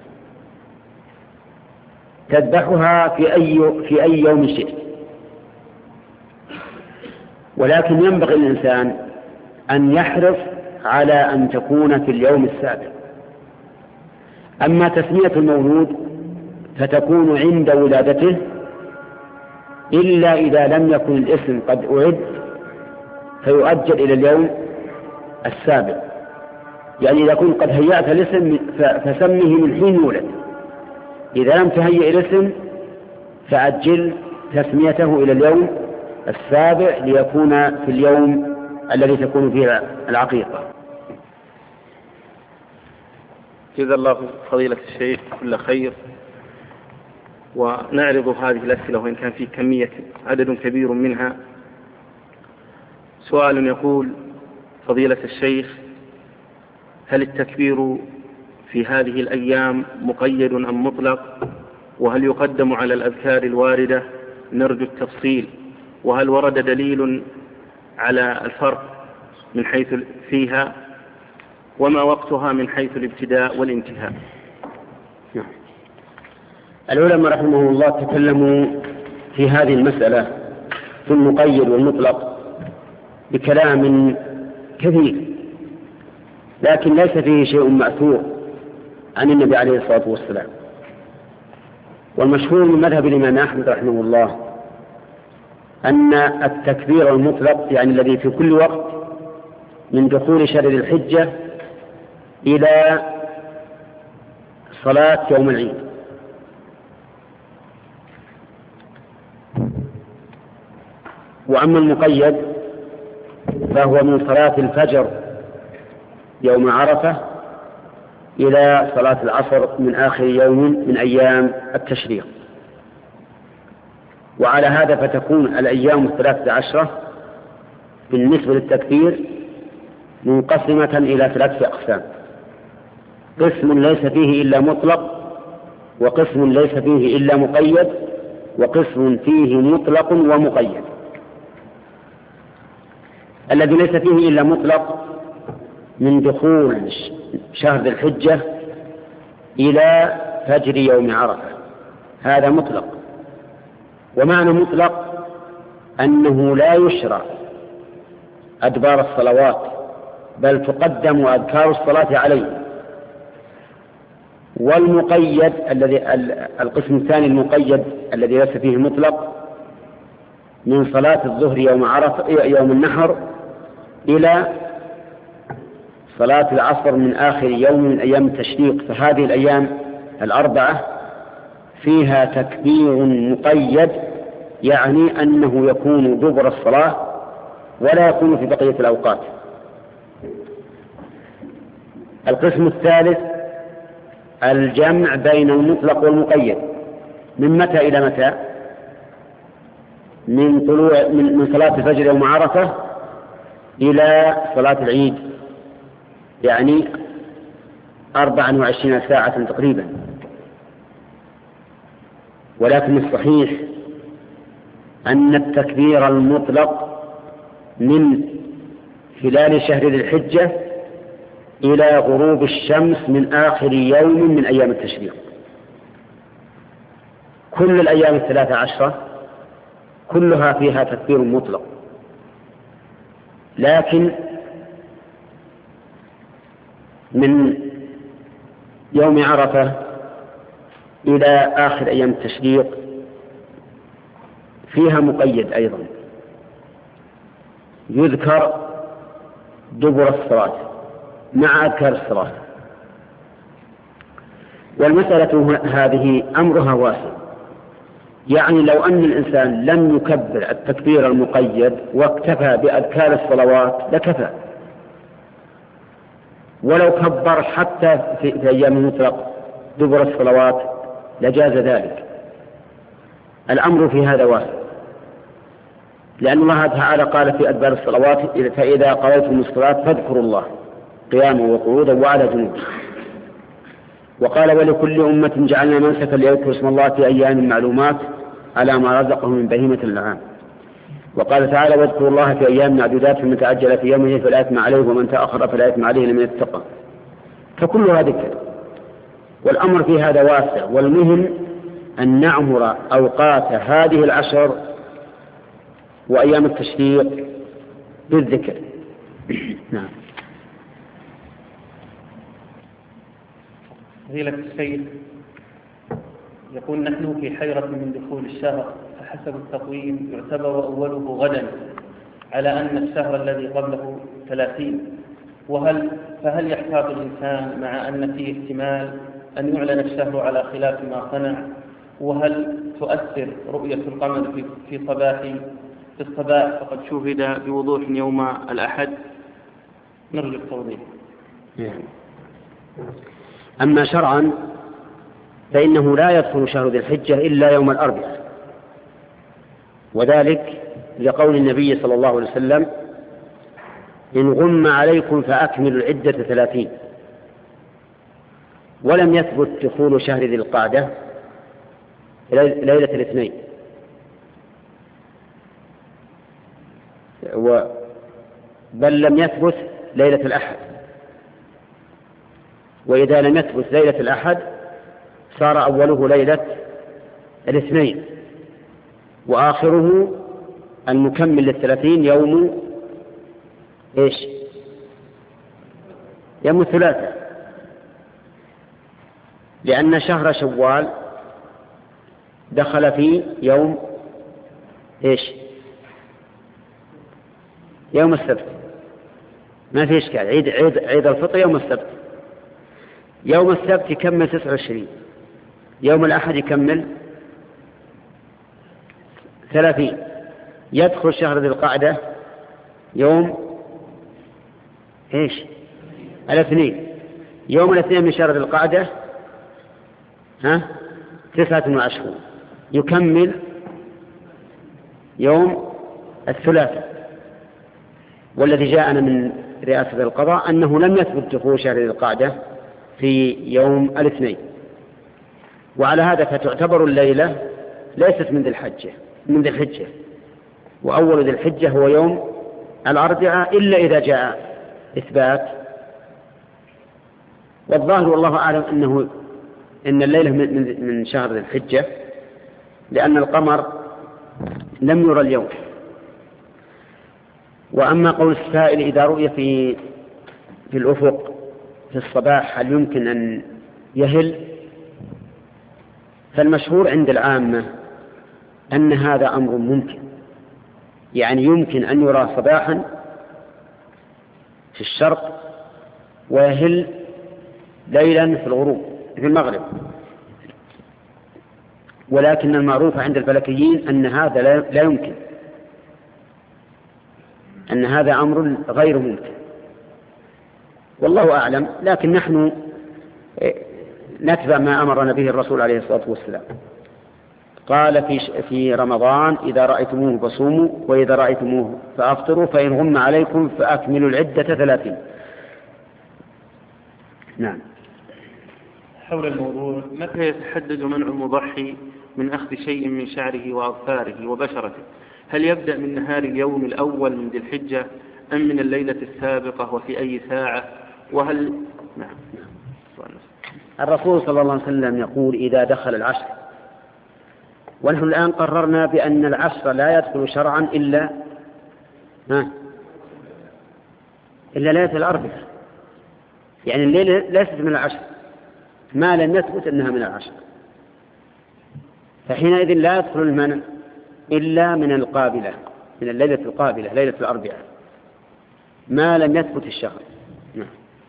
تذبحها في أي في أي يوم شئت، ولكن ينبغي الإنسان أن يحرص على أن تكون في اليوم السابع. أما تسمية المولود فتكون عند ولادته، إلا إذا لم يكن الاسم قد أعد فيؤجل إلى اليوم السابع. يعني إذا كنت قد هيأت الاسم فسمه من حين يولد، إذا لم تهيئ الاسم فأجل تسميته إلى اليوم السابع ليكون في اليوم الذي تكون فيه العقيقة. جزا الله فضيلة الشيخ كل خير. ونعرض هذه الأسئلة وإن كان في كمية عدد كبير منها. سؤال يقول: فضيلة الشيخ، هل التكبير في هذه الأيام مقيد أم مطلق؟ وهل يقدم على الأذكار الواردة؟ نرجو التفصيل. وهل ورد دليل على الفرق من حيث فيها؟ وما وقتها من حيث الابتداء والانتهاء؟ العلماء رحمه الله تكلموا في هذه المسألة في المقيد والمطلق بكلام كثير، لكن ليس فيه شيء مأثور عن النبي عليه الصلاة والسلام. والمشهور من مذهب الإمام أحمد رحمه الله أن التكبير المطلق يعني الذي في كل وقت من دخول شهر ذي الحجة إلى صلاة يوم العيد. وأما المقيد فهو من صلاة الفجر يوم عرفة إلى صلاة العصر من آخر يوم من أيام التشريق. وعلى هذا فتكون الأيام الثلاثة عشرة بالنسبة للتكبير منقسمة إلى ثلاثة أقسام: قسم ليس فيه إلا مطلق، وقسم ليس فيه إلا مقيد، وقسم فيه مطلق ومقيد. الذي ليس فيه إلا مطلق من دخول شهر ذي الحجة إلى فجر يوم عرفة، هذا مطلق. ومعنى مطلق أنه لا يشرع أدبار الصلوات، بل تقدم أذكار الصلاة عليه. والمقيد الذي القسم الثاني المقيد الذي ليس فيه مطلق من صلاة الظهر يوم عرفة يوم النحر إلى صلاة العصر من آخر يوم من أيام التشريق. فهذه الأيام الأربعة فيها تكبير مقيد، يعني أنه يكون دبر الصلاة ولا يكون في بقية الأوقات. القسم الثالث الجمع بين المطلق والمقيد. من متى إلى متى؟ من طلوع من صلاة الفجر يوم عرفة إلى صلاة العيد، يعني أربعا وعشرين ساعة تقريبا. ولكن الصحيح أن التكبير المطلق من خلال شهر ذي الحجة إلى غروب الشمس من آخر يوم من أيام التشريق. كل الأيام الثلاثة عشرة كلها فيها تكبير مطلق، لكن من يوم عرفة إلى آخر أيام التشريق فيها مقيد أيضا، يذكر دبر الصلاة مع أذكار الصلاة. والمسألة هذه أمرها واسع، يعني لو أن الإنسان لم يكبر التكبير المقيد واكتفى بأذكار الصلوات لكفى، ولو كبر حتى في أيام المطلق دبر الصلوات لجاز ذلك. الأمر في هذا واسع، لأن الله تعالى قال في أدبار الصلوات: فإذا قضيتم الصلاة فاذكروا الله قياما وقعودا وعلى جنوب. وقال: ولكل أمة جعلنا منسكا ليذكروا اسم الله في أيام معلومات على ما رزقهم من بهيمة الأنعام. وقال تعالى: واذكروا الله في أيام معدودات فمن تعجل في يومه فلا إثم عليه ومن تأخر فلا إثم عليه لمن اتقى. فكلها ذكر، والأمر في هذا واسع. والمهم أن نعمر أوقات هذه العشر وأيام التشريق بالذكر. نعم. فضيلة الشيخ، يقول: نحن في حيرة من دخول الشهر، فحسب التقويم يعتبر أوله غدا، على أن الشهر الذي قبله ثلاثين، وهل فهل يحتاط الإنسان مع أن فيه احتمال أن يعلن الشهر على خلاف ما صنع؟ وهل تؤثر رؤية القمر في صباح في الصباح فقد شهد بوضوح يوم الأحد. نرجو التوضيح. أما شرعا فإنه لا يدخل شهر ذي الحجة إلا يوم الأربعاء، وذلك لقول النبي صلى الله عليه وسلم: إن غم عليكم فأكملوا العدة ثلاثين. ولم يثبت دخول شهر ذي القعدة ليلة الاثنين، بل لم يثبت ليلة الأحد، وإذا لم يثبت ليلة الأحد صار أوله ليلة الاثنين وآخره المكمل للثلاثين يوم إيش؟ يوم الثلاثاء، لأن شهر شوال دخل في يوم إيش؟ يوم السبت، ما في إشكال، عيد, عيد, عيد الفطر يوم السبت. يوم السبت يكمل تسعة وعشرين، يوم الأحد يكمل ثلاثين، يدخل شهر ذي القعدة يوم إيش؟ الاثنين، يوم الاثنين من شهر ذي القعدة ها تسعة وعشرون، يكمل يوم الثلاثاء. والذي جاءنا من رئاسة القضاء أنه لم يثبت دخول شهر ذي القعدة في يوم الاثنين، وعلى هذا فتعتبر الليلة ليست من ذي الحجة من ذي الحجة، وأول ذي الحجة هو يوم الأربعاء إلا إذا جاء إثبات. والظاهر والله أعلم أنه إن الليلة من من شهر ذي الحجة، لأن القمر لم يرى اليوم. وأما قول السائل إذا رؤي في في الأفق في الصباح هل يمكن أن يهل، فالمشهور عند العامة أن هذا أمر ممكن، يعني يمكن أن يرى صباحا في الشرق ويهل ليلا في الغروب في المغرب، ولكن المعروف عند الفلكيين أن هذا لا يمكن، أن هذا أمر غير ممكن، والله أعلم. لكن نحن نتبع ما أمرنا به الرسول عليه الصلاة والسلام، قال في في رمضان: إذا رأيتموه فصوموا، وإذا رأيتموه فأفطروا، فإن غم عليكم فأكملوا العدة ثلاثين. نعم. حول الموضوع: متى يتحدد منع المضحي من أخذ شيء من شعره وأظفاره وبشرته؟ هل يبدأ من نهار اليوم الأول من ذي الحجة أم من الليلة السابقة، وفي أي ساعة؟ وهل نعم. الرسول صلى الله عليه وسلم يقول: إذا دخل العشر، ونحن الآن قررنا بأن العشر لا يدخل شرعا إلا ها إلا ليلة الأربعاء، يعني الليلة ليست من العشر ما لم يثبت أنها من العشر، فحينئذ لا يدخل المنع إلا من القابلة، من الليلة القابلة ليلة الأربعاء، ما لم يثبت الشهر. نعم.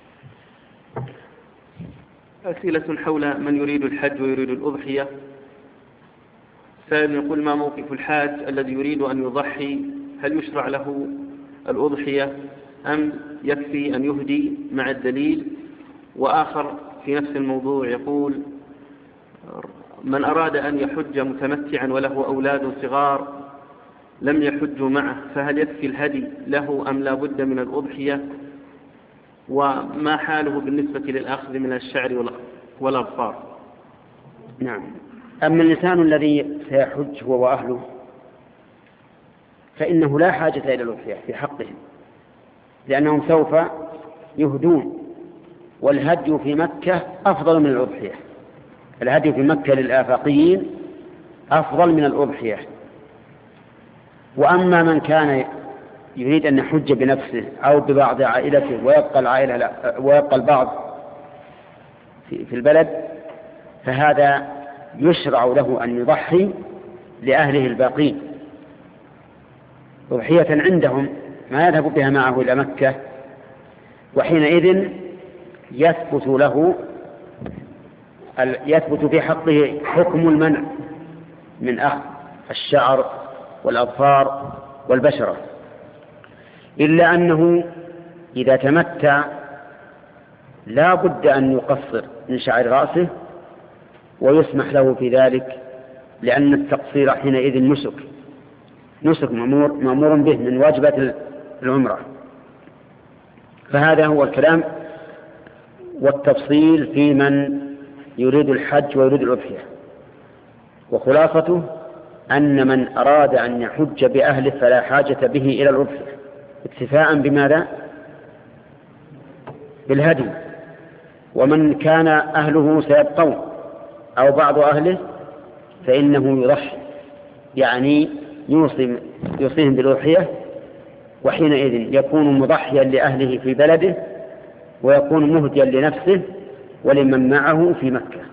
أسئلة حول من يريد الحج ويريد الأضحية. سائل يقول: ما موقف الحاج الذي يريد أن يضحي؟ هل يشرع له الأضحية أم يكفي أن يهدي مع الدليل؟ وآخر في نفس الموضوع يقول: من أراد أن يحج متمتعا وله أولاد صغار لم يحجوا معه، فهل يكفي الهدي له أم لا بد من الأضحية؟ وما حاله بالنسبة للأخذ من الشعر والأظفار؟ نعم. أما الإنسان الذي سيحج هو وأهله فإنه لا حاجة إلى الأضحية في حقهم، لأنهم سوف يهدون، والهدي في مكة أفضل من الأضحية. الهدي في مكة للآفاقيين أفضل من الأضحية. وأما من كان يريد أن يحج بنفسه أو ببعض عائلته ويبقى العائلة لا ويبقى البعض في البلد، فهذا يشرع له أن يضحي لأهله الباقين أضحية عندهم ما يذهب بها معه إلى مكة، وحينئذ يثبت له يثبت في حقه حكم المنع من أخذ الشعر والأظفار والبشرة، إلا أنه إذا تمتع لا بد أن يقصر من شعر رأسه ويسمح له في ذلك، لأن التقصير حينئذ نسك نسك مأمور, مأمور به من واجبات العمرة. فهذا هو الكلام والتفصيل في من يريد الحج ويريد الأضحية. وخلاصته أن من أراد أن يحج بأهله فلا حاجة به إلى الأضحية، اكتفاء بماذا؟ بالهدي. ومن كان أهله سيبقون أو بعض أهله فإنه يضحي، يعني يوصي يوصيهم بالأضحية، وحينئذ يكون مضحيا لأهله في بلده ويكون مهديا لنفسه ولمن معه في مكة،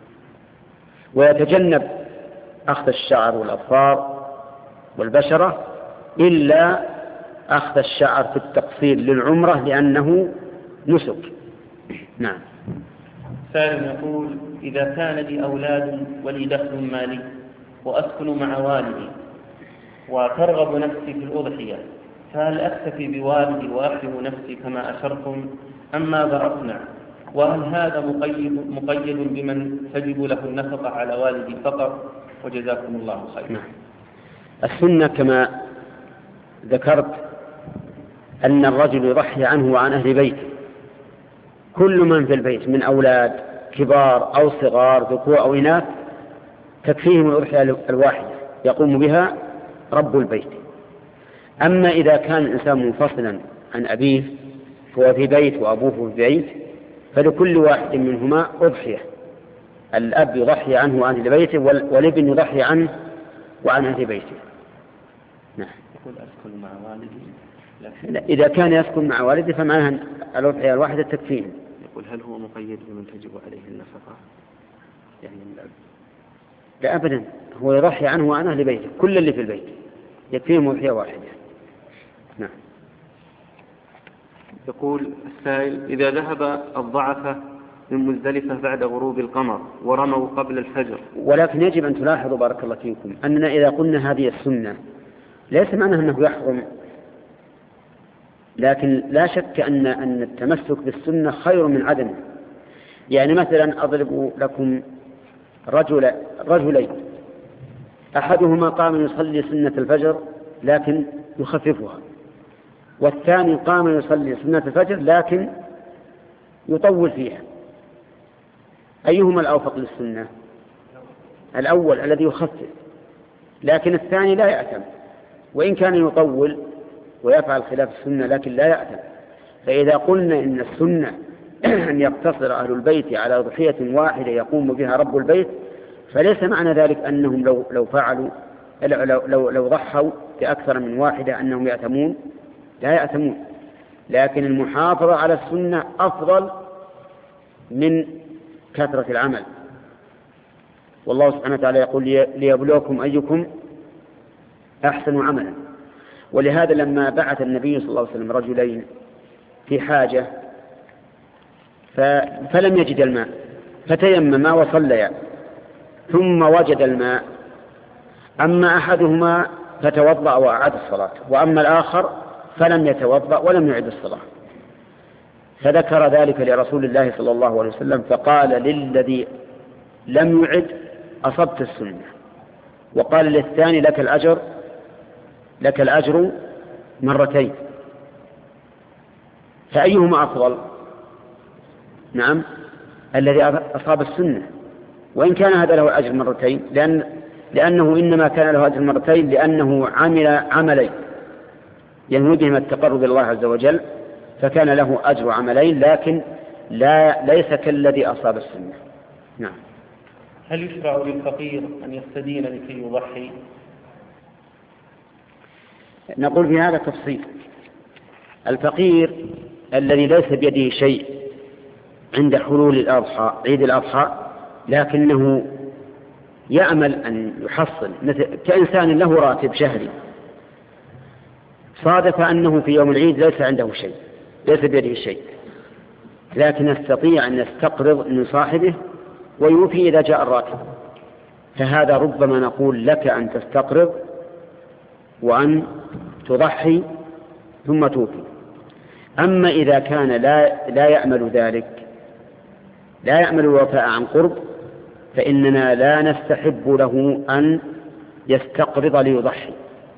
ويتجنب أخذ الشعر والأظفار والبشرة إلا أخذ الشعر في التقصير للعمرة لأنه نسك. نعم. سائل يقول: إذا كان لي أولاد ولي دخل مالي وأسكن مع والدي وترغب نفسي في الأضحية، فهل أكتفي بوالدي وأحرم نفسي كما أشرتم أم ماذا أصنع؟ وهل هذا مقيد, مقيد بمن تجب له النفقة على والدي فقط؟ وجزاكم الله خيرا. السنة كما ذكرت أن الرجل يضحي عنه وعن أهل بيته، كل من في البيت من أولاد كبار أو صغار ذكور أو إناث تكفيهم الأضحية الواحدة يقوم بها رب البيت. أما إذا كان الإنسان منفصلا عن أبيه هو في بيت وأبوه في بيت فلكل واحد منهما أضحية، الأب يضحي عنه وعن أهل بيته والابن يضحي عنه وعن أهل بيته. نعم. يقول أسكن مع والدي، لا، إذا كان يسكن مع والده فمعناها الأضحية الواحدة تكفيه. يقول: هل هو مقيد بمن تجب عليه النفقة يعني الأب؟ لا أبدا، هو يضحي عنه وعن أهل بيته، كل اللي في البيت يكفيهم أضحية واحدة. نعم. يقول السائل: إذا ذهب الضعفة من مزدلفة بعد غروب القمر ورموا قبل الفجر. ولكن يجب أن تلاحظوا بارك الله فيكم أننا إذا قلنا هذه السنة ليس معناه أنه يحرم، لكن لا شك أن أن التمسك بالسنة خير من عدمه. يعني مثلا أضرب لكم رجل رجلين، أحدهما قام يصلي سنة الفجر لكن يخففها، والثاني قام يصلي سنة الفجر لكن يطول فيها، أيهما الأوفق للسنة؟ الأول الذي يخفف، لكن الثاني لا يأتم وإن كان يطول ويفعل خلاف السنة لكن لا يأتم. فإذا قلنا إن السنة أن يقتصر أهل البيت على ضحية واحدة يقوم بها رب البيت، فليس معنى ذلك أنهم لو لو فعلوا لو لو لو ضحوا بأكثر من واحدة أنهم يأتمون، لا يأتمون. لكن المحافظة على السنة أفضل من كثرة العمل. والله سبحانه وتعالى يقول: ليبلوكم أيكم أحسن عملا. ولهذا لما بعث النبي صلى الله عليه وسلم رجلين في حاجة فلم يجد الماء فتيمما وصليا ثم وجد الماء، أما أحدهما فتوضأ وأعاد الصلاة، وأما الآخر فلم يتوضأ ولم يعد الصلاة. فذكر ذلك لرسول الله صلى الله عليه وسلم فقال للذي لم يعد: أصبت السنة. وقال للثاني: لك الأجر لك الأجر مرتين. فأيهما أفضل؟ نعم، الذي أصاب السنة، وإن كان هذا له أجر مرتين، لأن لأنه إنما كان له أجر مرتين لأنه عمل عملين ينوي بهما التقرب إلى الله عز وجل، فكان له أجر عملين، لكن لا ليس كالذي أصاب السنة. نعم. هل يشرع للفقير أن يستدين لكي يضحي؟ نقول في هذا تفصيل. الفقير الذي ليس بيده شيء عند حلول الأضحى عيد الأضحى لكنه يأمل أن يحصل، مثل كإنسان له راتب شهري صادف أنه في يوم العيد ليس عنده شيء، ليس بيده شيء، لكن يستطيع أن يستقرض من صاحبه ويوفي إذا جاء الراتب، فهذا ربما نقول لك أن تستقرض وأن تضحي ثم توفي. أما إذا كان لا, لا يأمل ذلك، لا يأمل الوفاء عن قرب، فإننا لا نستحب له أن يستقرض ليضحي،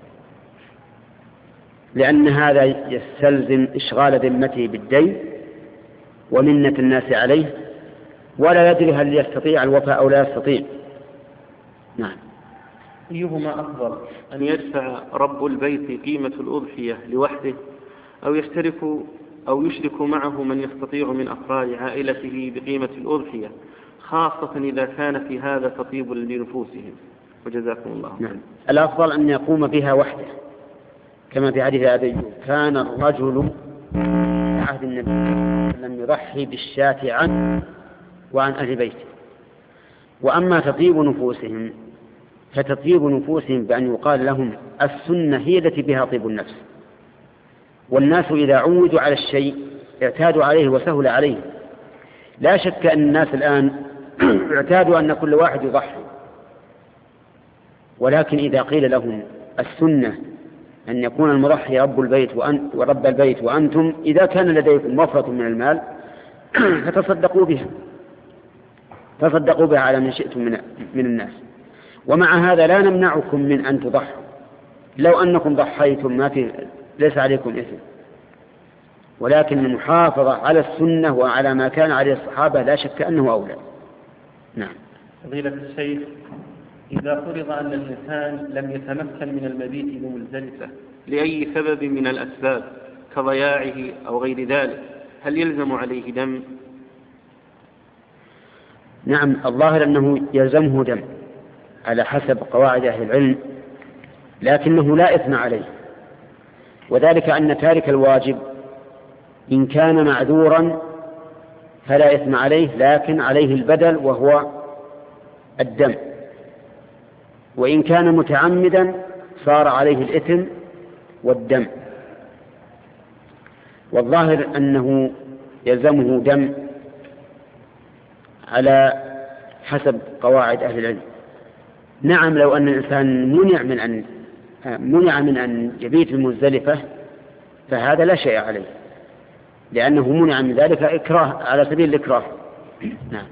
لأن هذا يستلزم إشغال ذمته بالدين ومنة الناس عليه، ولا يدري هل يستطيع الوفاء أو لا يستطيع. نعم. أيهما أفضل، أن يدفع رب البيت قيمة الأضحية لوحده، أو يشترك أو يشرك معه من يستطيع من أفراد عائلته بقيمة الأضحية، خاصة إذا كان في هذا تطيب لنفوسهم؟ وجزاكم الله. نعم. الأفضل أن يقوم بها وحده، كما في حديث أبي أيوب: كان الرجل في عهد النبي لم يضحي بالشاة عنه وعن أهل بيته. وأما تطيب نفوسهم فتطيب نفوسهم بأن يقال لهم السنة هي التي بها طيب النفس، والناس إذا عودوا على الشيء اعتادوا عليه وسهل عليه. لا شك أن الناس الآن اعتادوا أن كل واحد يضحي، ولكن إذا قيل لهم السنة أن يكون المضحي رب البيت وأن ورب البيت وأنتم إذا كان لديكم وفرة من المال فتصدقوا بها، تصدقوا بها على من شئتم من, من الناس. ومع هذا لا نمنعكم من أن تضحوا، لو أنكم ضحيتم ما في ليس عليكم إثم، ولكن المحافظة على السنة وعلى ما كان عليه الصحابة لا شك أنه أولى. نعم. فضيلة الشيخ، إذا فرض أن الإنسان لم يتمكن من المبيت بمزدلفة لأي سبب من الأسباب كضياعه أو غير ذلك، هل يلزم عليه دم؟ نعم، الظاهر أنه يلزمه دم على حسب قواعد أهل العلم، لكنه لا إثم عليه، وذلك أن تارك الواجب إن كان معذورا فلا إثم عليه، لكن عليه البدل وهو الدم، وإن كان متعمدا صار عليه الإثم والدم. والظاهر أنه يلزمه دم على حسب قواعد أهل العلم. نعم، لو أن الإنسان منع من أن منع من أن يبيت المزدلفة فهذا لا شيء عليه، لأنه منع من ذلك إكراه على سبيل الإكراه. نعم.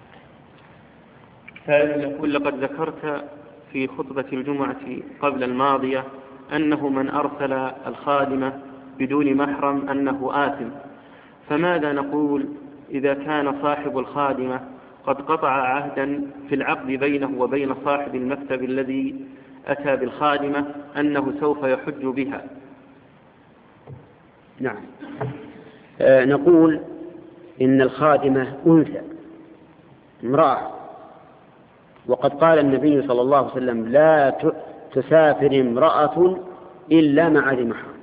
يقول: لقد ذكرت في خطبة الجمعة قبل الماضية أنه من أرسل الخادمة بدون محرم أنه آثم، فماذا نقول إذا كان صاحب الخادمة قد قطع عهدا في العقد بينه وبين صاحب المكتب الذي أتى بالخادمة أنه سوف يحج بها؟ نعم. آه نقول إن الخادمة أنثى امرأة، وقد قال النبي صلى الله عليه وسلم: لا تسافر امرأة إلا مع ذي محرم.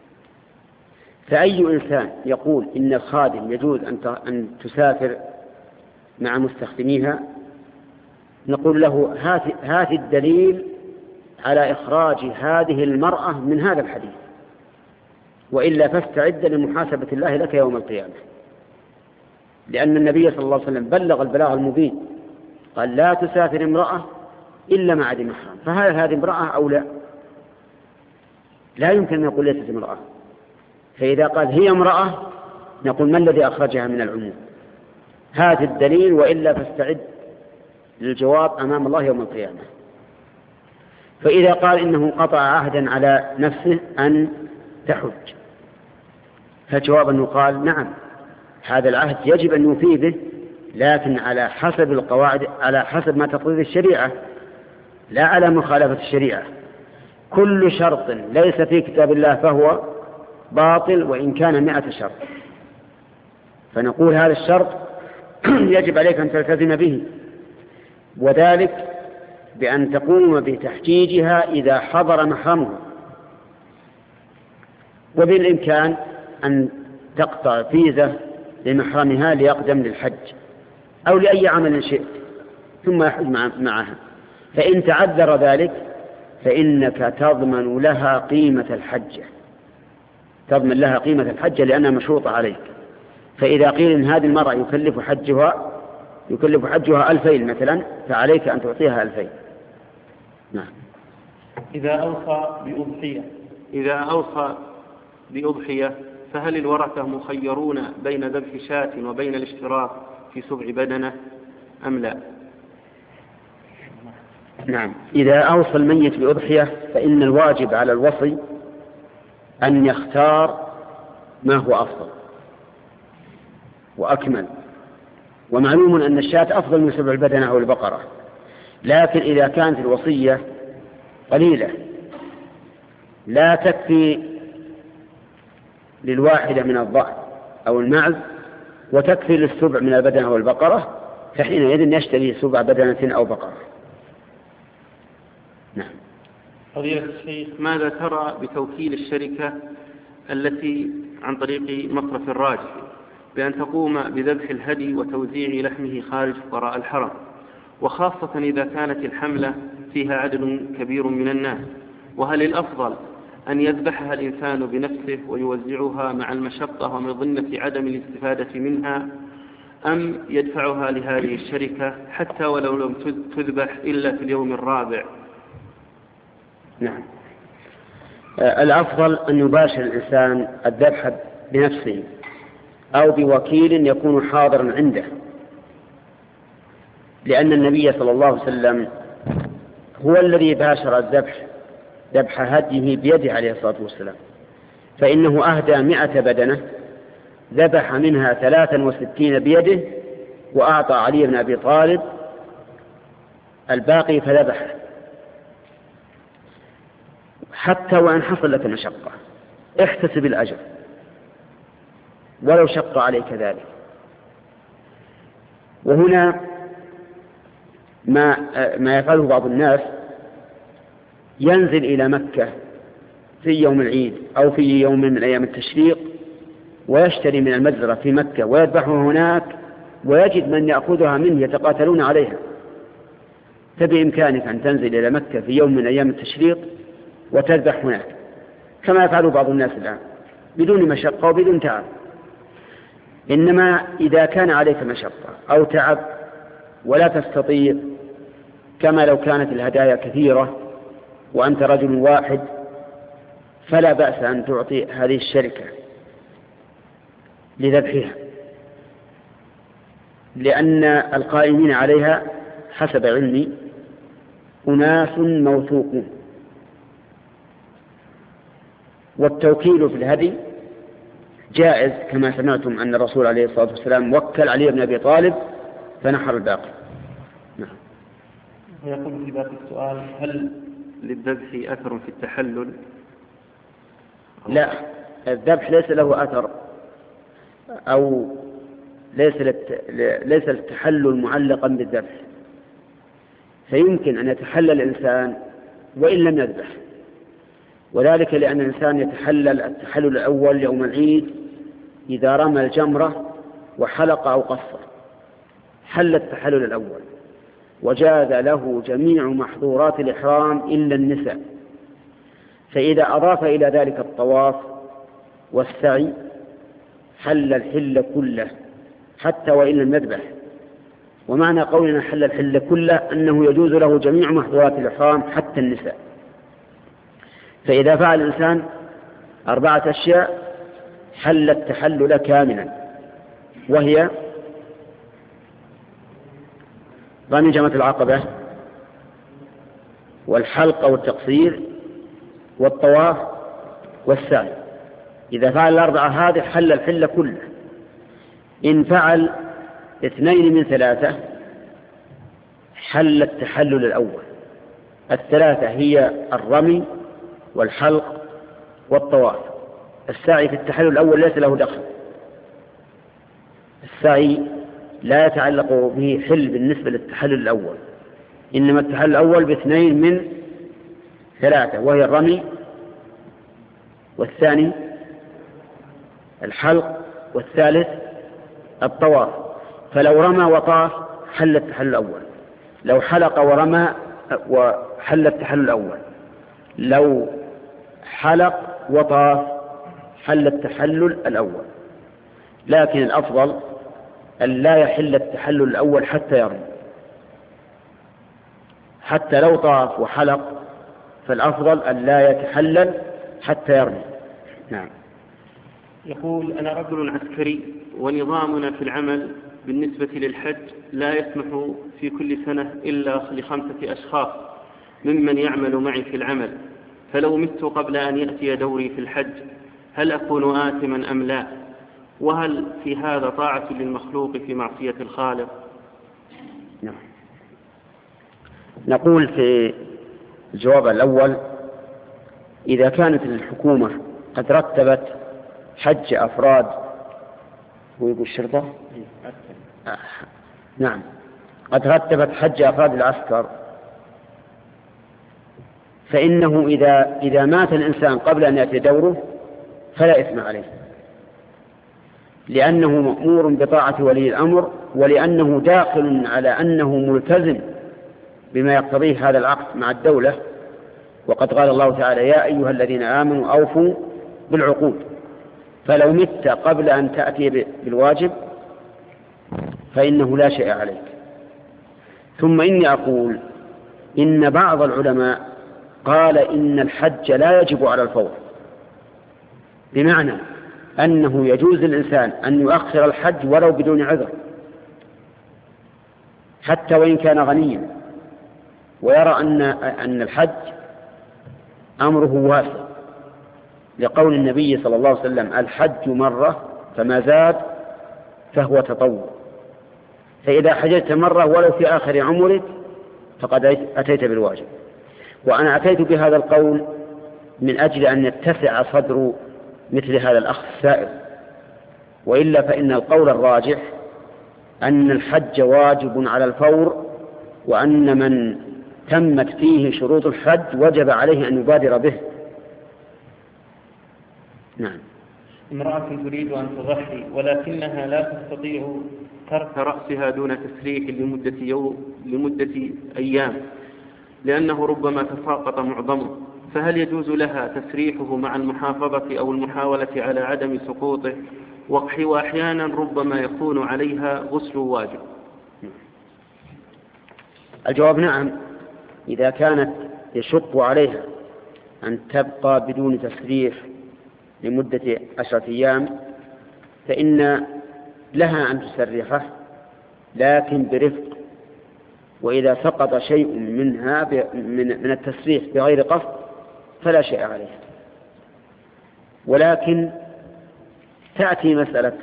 فأي إنسان يقول إن الخادم يجوز أن تسافر مع مستخدميها نقول له: هات, هات الدليل على إخراج هذه المرأة من هذا الحديث، وإلا فاستعد لمحاسبة الله لك يوم القيامة، لأن النبي صلى الله عليه وسلم بلغ البلاغ المبين، قال: لا تسافر امرأة إلا مع ذي محرم. فهل هذه امرأة أو لا؟ لا يمكن أن يقول ليست امرأة. فإذا قال هي امرأة نقول: ما الذي أخرجها من العموم؟ هذا الدليل، وإلا فاستعد للجواب أمام الله يوم القيامة. فإذا قال إنه قطع عهدا على نفسه أن تحج، فالجواب أنه قال: نعم، هذا العهد يجب أن يوفي به، لكن على حسب القواعد، على حسب ما تقتضي الشريعة، لا على مخالفة الشريعة. كل شرط ليس في كتاب الله فهو باطل وإن كان مئة شرط. فنقول هذا الشرط يجب عليك أن تلتزم به، وذلك بأن تقوم بتحجيجها إذا حضر محرمها، وبالإمكان أن تقطع فيزة لمحرمها ليقدم للحج أو لأي عمل شئت ثم يحج معها. فإن تعذر ذلك فإنك تضمن لها قيمة الحجة، تضمن لها قيمة الحجة لأنها مشروطة عليك. فإذا قيل إن هذه المرأة يكلف حجها يكلف حجها ألفين مثلا، فعليك أن تعطيها ألفين. نعم. إذا أوصى بأضحية إذا أوصى بأضحية فهل الورثة مخيرون بين ذبح شاة وبين الاشتراك في سبع بدنة أم لا؟ نعم، إذا أوصى الميت بأضحية فإن الواجب على الوصي أن يختار ما هو أفضل وأكمل، ومعلوم أن الشاة أفضل من سبع البدنة أو البقرة، لكن إذا كانت الوصية قليلة لا تكفي للواحدة من الضأن أو المعز وتكفي للسبع من البدنة أو البقرة، فحينئذ يشتري سبع بدنة أو بقرة. نعم. فضيلة الشيخ، ماذا ترى بتوكيل الشركة التي عن طريق مصرف الراجح بأن تقوم بذبح الهدي وتوزيع لحمه خارج فقراء الحرم، وخاصة إذا كانت الحملة فيها عدد كبير من الناس؟ وهل الأفضل أن يذبحها الإنسان بنفسه ويوزعها مع المشقة ومظنة عدم الاستفادة منها، أم يدفعها لهذه الشركة حتى ولو لم تذبح إلا في اليوم الرابع؟ نعم، الأفضل أن يباشر الإنسان الذبح بنفسه أو بوكيل يكون حاضرا عنده، لأن النبي صلى الله عليه وسلم هو الذي باشر الذبح ذبح هديه بيده عليه الصلاة والسلام، فإنه أهدى مئة بدنة ذبح منها ثلاثا وستين بيده وأعطى علي بن أبي طالب الباقي فذبحه، حتى وإن حصل لك مشقة احتسب الأجر ولو شق عليك ذلك. وهنا ما ما يفعله بعض الناس، ينزل إلى مكة في يوم العيد أو في يوم من أيام التشريق ويشتري من المجزرة في مكة ويذبحه هناك، ويجد من يأخذها منه يتقاتلون عليها، فبإمكانك أن تنزل إلى مكة في يوم من أيام التشريق وتذبح هناك كما يفعل بعض الناس الآن بدون مشقة وبدون تعب. إنما إذا كان عليك مشقة أو تعب ولا تستطيع، كما لو كانت الهدايا كثيرة وأنت رجل واحد، فلا بأس أن تعطي هذه الشركة لذبحها، لأن القائمين عليها حسب علمي أناس موثوقون، والتوكيل في الهدي جائز كما سمعتم أن الرسول عليه الصلاة والسلام وكل علي بن أبي طالب فنحر الباقي. نعم. ويقول في باب السؤال: هل للذبح أثر في التحلل؟ لا، الذبح ليس له أثر أو ليس ليس التحلل معلقا بالذبح، فيمكن أن يتحلل الإنسان وإن لم يذبح، وذلك لأن الإنسان يتحلل التحلل الأول يوم العيد إذا رمى الجمرة وحلق أو قصر، حل التحلل الأول وجاز له جميع محظورات الإحرام إلا النساء، فإذا أضاف إلى ذلك الطواف والسعي حل الحل كله حتى وإن لم يذبح. ومعنى قولنا حل الحل كله أنه يجوز له جميع محظورات الإحرام حتى النساء. فإذا فعل الإنسان أربعة أشياء حل التحلل كاملا، وهي رمي جمرة العقبة والحلق أو التقصير والطواف والسعي. إذا فعل الأربعة هذه حل الحل كله. إن فعل اثنين من ثلاثة حل التحلل الأول. الثلاثة هي الرمي والحلق والطواف. السعي في التحلل الأول ليس له دخل، السعي لا يتعلق به حل بالنسبة للتحلل الأول، إنما التحلل الأول باثنين من ثلاثة، وهي الرمي والثاني الحلق والثالث الطواف. فلو رمى وطاف حل التحلل الأول، لو حلق ورمى وحل التحلل الأول، لو حلق وطاف حل التحلل الأول. لكن الأفضل أن لا يحل التحلل الأول حتى يرمي، حتى لو طاف وحلق فالأفضل أن لا يتحلل حتى يرمي. نعم. يقول: أنا رجل عسكري ونظامنا في العمل بالنسبة للحج لا يسمح في كل سنة إلا لخمسة أشخاص ممن يعمل معي في العمل، فلو مت قبل أن يأتي دوري في الحج هل أكون آثما أم لا؟ وهل في هذا طاعة للمخلوق في معصية الخالق؟ نعم. نقول في الجواب الأول: إذا كانت الحكومة قد رتبت حج أفراد ويقول الشرطة آه. نعم قد رتبت حج أفراد العسكر، فإنه إذا, إذا مات الإنسان قبل أن يأتي دوره فلا إثم عليه، لأنه مأمور بطاعة ولي الأمر، ولأنه داخل على أنه ملتزم بما يقتضيه هذا العقد مع الدولة. وقد قال الله تعالى: يا أيها الذين آمنوا أوفوا بالعقود. فلو مت قبل أن تأتي بالواجب فإنه لا شيء عليك. ثم إني أقول إن بعض العلماء قال إن الحج لا يجب على الفور، بمعنى أنه يجوز للإنسان أن يؤخر الحج ولو بدون عذر حتى وإن كان غنيا، ويرى أن أن الحج أمره واسع، لقول النبي صلى الله عليه وسلم: الحج مرة فما زاد فهو تطوع. فإذا حججت مرة ولو في آخر عمرك فقد أتيت بالواجب. وأنا أتيت بهذا القول من أجل أن يتسع صدر مثل هذا الأخ السائل، وإلا فإن القول الراجح أن الحج واجب على الفور، وأن من تمت فيه شروط الحج وجب عليه أن يبادر به. نعم. امرأة تريد أن تضحي ولكنها لا تستطيع ترك رأسها دون تسريح لمدة يوم لمدة أيام لأنه ربما تساقط معظمه، فهل يجوز لها تسريحه مع المحافظة أو المحاولة على عدم سقوطه؟ وأحيانا ربما يكون عليها غسل واجب. الجواب: نعم. إذا كانت يشق عليها أن تبقى بدون تسريح لمدة عشرة أيام فإن لها أن تسرحه، لكن برفق. وإذا سقط شيء منها من التسريح بغير قصد فلا شيء عليه. ولكن تأتي مسألة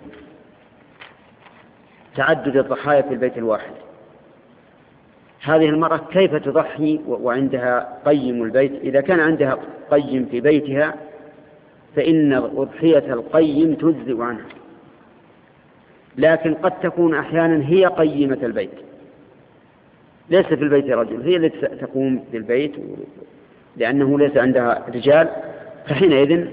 تعدد الضحايا في البيت الواحد. هذه المرأة كيف تضحي وعندها قيم البيت؟ إذا كان عندها قيم في بيتها فإن أضحية القيم تجزئ عنها، لكن قد تكون أحيانا هي قيمة البيت، ليس في البيت رجل، هي التي تقوم بالبيت لأنه ليس عندها رجال، فحينئذ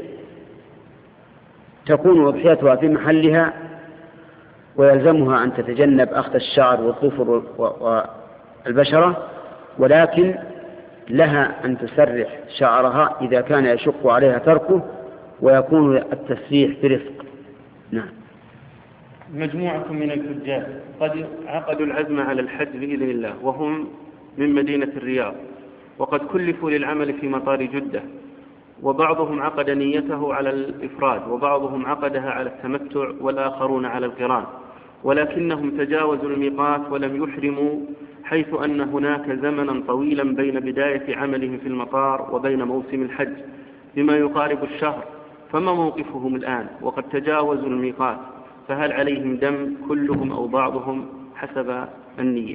تكون أضحيتها في محلها، ويلزمها أن تتجنب أخذ الشعر والظفر والبشرة، ولكن لها أن تسرح شعرها إذا كان يشق عليها تركه، ويكون التسريح برفق. نعم. مجموعة من الحجاج قد عقدوا العزم على الحج بإذن الله، وهم من مدينة الرياض، وقد كلفوا للعمل في مطار جدة، وبعضهم عقد نيته على الإفراد، وبعضهم عقدها على التمتع، والآخرون على القران، ولكنهم تجاوزوا الميقات ولم يحرموا، حيث أن هناك زمنا طويلا بين بداية عملهم في المطار وبين موسم الحج بما يقارب الشهر، فما موقفهم الآن وقد تجاوزوا الميقات؟ فهل عليهم دم كلهم أو بعضهم حسب النية؟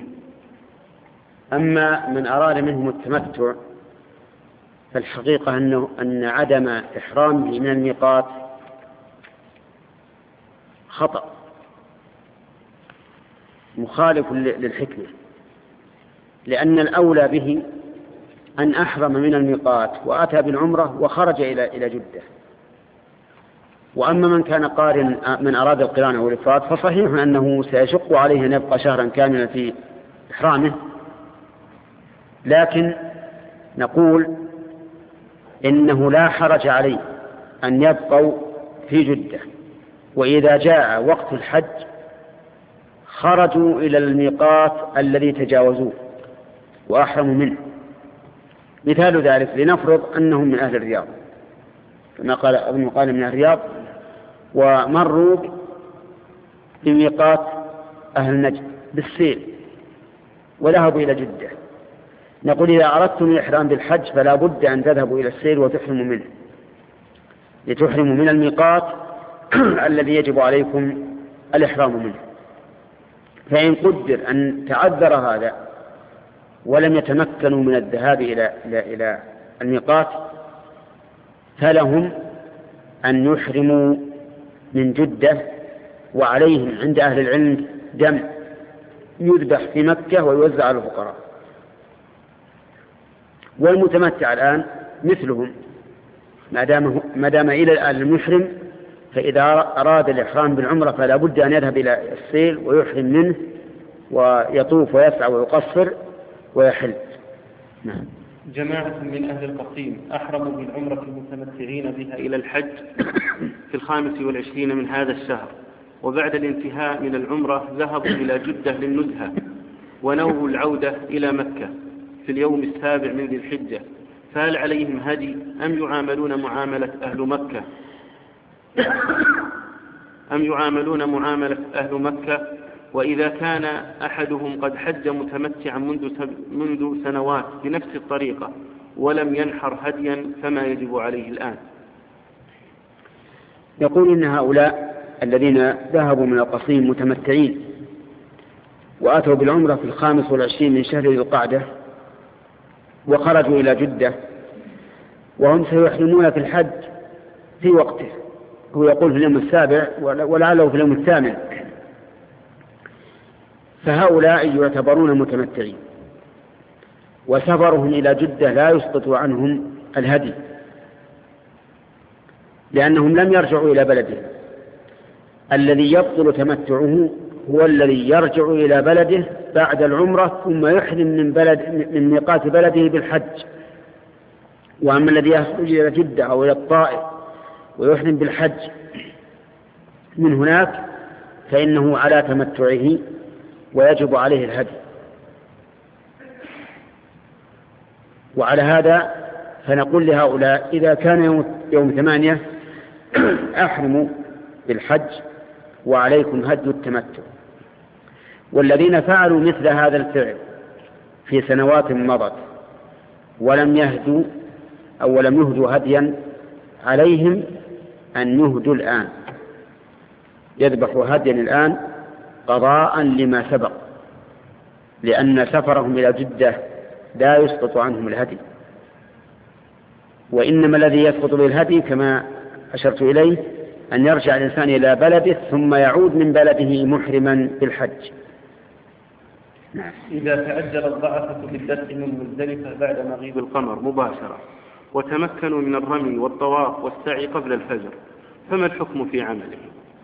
أما من أراد منهم التمتع فالحقيقة أنه أن عدم إحرامه من الميقات خطأ مخالف للحكمة، لأن الأولى به أن أحرم من الميقات وأتى بالعمرة وخرج إلى إلى جدة. وأما من كان قارن من أراد القران أو الإفراد فصحيح أنه سيشق عليه أن يبقى شهرا كاملا في إحرامه، لكن نقول إنه لا حرج عليه أن يبقوا في جدة، وإذا جاء وقت الحج خرجوا إلى الميقات الذي تجاوزوه وأحرموا منه. مثال ذلك لنفرض أنهم من أهل الرياض كما قال ابن قال من الرياض، ومروا بميقات أهل نجد بالسيل وذهبوا إلى جدة. نقول إذا أردتم الإحرام بالحج فلا بد أن تذهبوا إلى السيل وتحرموا منه، لتحرموا من الميقات الذي يجب عليكم الإحرام منه. فإن قدر أن تعذر هذا ولم يتمكنوا من الذهاب إلى إلى إلى الميقات فلهم أن يحرموا من جدة، وعليهم عند أهل العلم دم يذبح في مكة ويوزع على الفقراء. والمتمتع الآن مثلهم ما دام ما دام إلى الآن المحرم، فإذا أراد الإحرام بالعمرة فلا بد أن يذهب إلى السيل ويحرم منه ويطوف ويسعى ويقصر ويحل. نعم. جماعة من أهل القصيم أحرموا بالعمرة المتمتعين بها إلى الحج في الخامس والعشرين من هذا الشهر، وبعد الانتهاء من العمرة ذهبوا إلى جدة للنزهة، ونووا العودة إلى مكة في اليوم السابع من ذي الحجة، فهل عليهم هدي أم يعاملون معاملة أهل مكة أم يعاملون معاملة أهل مكة؟ وإذا كان أحدهم قد حج متمتعا منذ منذ سنوات بنفس الطريقة ولم ينحر هديا فما يجب عليه الآن؟ يقول إن هؤلاء الذين ذهبوا من القصيم متمتعين وأتوا بالعمرة في الخامس والعشرين من شهر ذي القعدة وخرجوا إلى جدة وهم سيحرمون في الحج في وقته، هو يقول في اليوم السابع ولعله في اليوم الثامن، فهؤلاء يعتبرون متمتعين وسفرهم إلى جدة لا يسقط عنهم الهدي، لأنهم لم يرجعوا إلى بلده. الذي يبطل تمتعه هو الذي يرجع إلى بلده بعد العمرة ثم يحرم من بلد من ميقات بلده بالحج. وأما الذي يخرج إلى جدة أو إلى الطائف ويحرم بالحج من هناك فإنه على تمتعه ويجب عليه الهدي. وعلى هذا فنقول لهؤلاء إذا كان يوم, يوم ثمانية أحرموا بالحج وعليكم هدي التمتع. والذين فعلوا مثل هذا الفعل في سنوات مضت ولم يهدوا أو لم يهدوا هديا عليهم أن يهدوا الآن، يذبحوا هديا الآن قضاء لما سبق، لأن سفرهم إلى جدة لا يسقط عنهم الهدي، وإنما الذي يسقط به الهدي كما أشرت إليه أن يرجع الإنسان إلى بلده ثم يعود من بلده محرما بالحج. إذا تأجل الضعفة بالدفع من مزدلفة بعد مغيب القمر مباشرة وتمكنوا من الرمي والطواف والسعي قبل الفجر، فما الحكم في عمله؟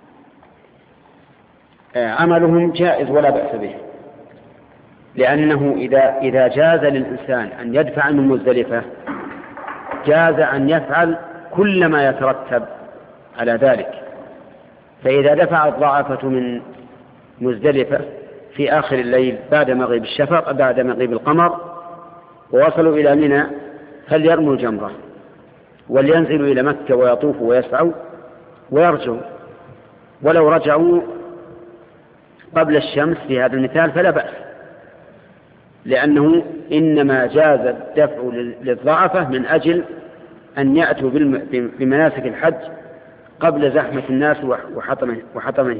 عملهم جائز ولا بأس به، لأنه إذا إذا جاز للإنسان أن يدفع من مزدلفة جاز أن يفعل كل ما يترتب على ذلك. فإذا دفع الضعفة من مزدلفة في آخر الليل بعد مغيب الشفق بعد مغيب القمر ووصلوا إلى منى فليرموا الجمرة ولينزلوا إلى مكة ويطوفوا ويسعوا ويرجعوا، ولو رجعوا قبل الشمس في هذا المثال فلا بأس، لأنه إنما جاز الدفع للضعفة من أجل أن يأتوا بمناسك الحج قبل زحمة الناس وحطمه.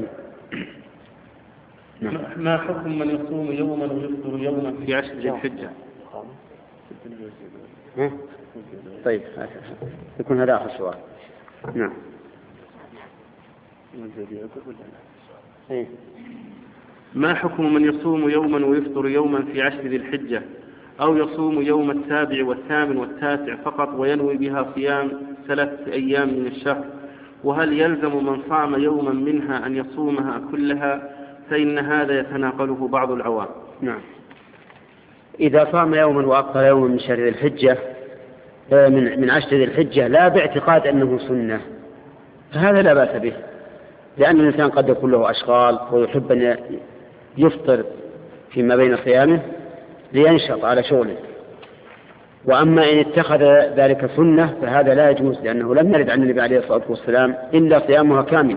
ما حكم من يصوم يوما ويفطر يوما في عشر ذي الحجة؟ طيب يكون هذا آخر سؤال. نعم. ما حكم من يصوم يوما ويفطر يوما في عشر ذي الحجة، أو يصوم يوم السابع والثامن والتاسع فقط وينوي بها صيام ثلاثة أيام من الشهر؟ وهل يلزم من صام يوما منها أن يصومها كلها؟ فإن هذا يتناقله بعض العوام. نعم. إذا صام يوما وأفطر يوما من شهر ذي الحجة من من عشر ذي الحجة لا باعتقاد أنه سنة فهذا لا بأس به، لأن الإنسان قد يكون له أشغال ويحب أن يفطر فيما بين صيامه لينشط على شغله، وأما إن اتخذ ذلك سنة فهذا لا يجوز، لأنه لم يرد عن النبي عليه الصلاة والسلام إلا صيامها كاملة.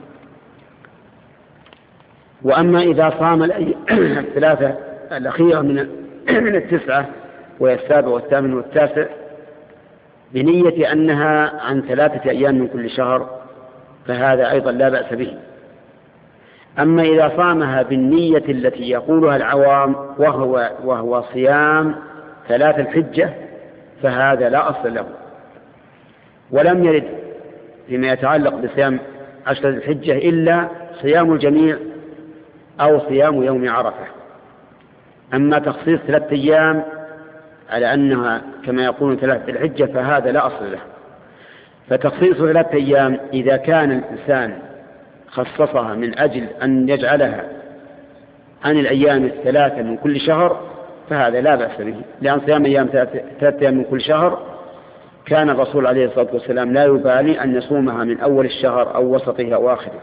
وأما إذا صام الثلاثة الأخيرة من التسعة وهي السابع والثامن والتاسع بنية أنها عن ثلاثة أيام من كل شهر فهذا أيضا لا بأس به. أما إذا صامها بالنية التي يقولها العوام وهو, وهو صيام ثلاث الحجة فهذا لا أصل له. ولم يرد فيما يتعلق بصيام عشرة الحجة إلا صيام الجميع أو صيام يوم عرفة. أما تخصيص ثلاثة أيام على أنها كما يقولون ثلاثة الحجة فهذا لا أصل له. فتخصيص ثلاثة أيام إذا كان الإنسان خصصها من أجل أن يجعلها عن الأيام الثلاثة من كل شهر فهذا لا بأس به، لأن صيام أيام ثلاثة أيام من كل شهر كان الرسول عليه الصلاة والسلام لا يبالي أن يصومها من أول الشهر أو وسطه أو آخره.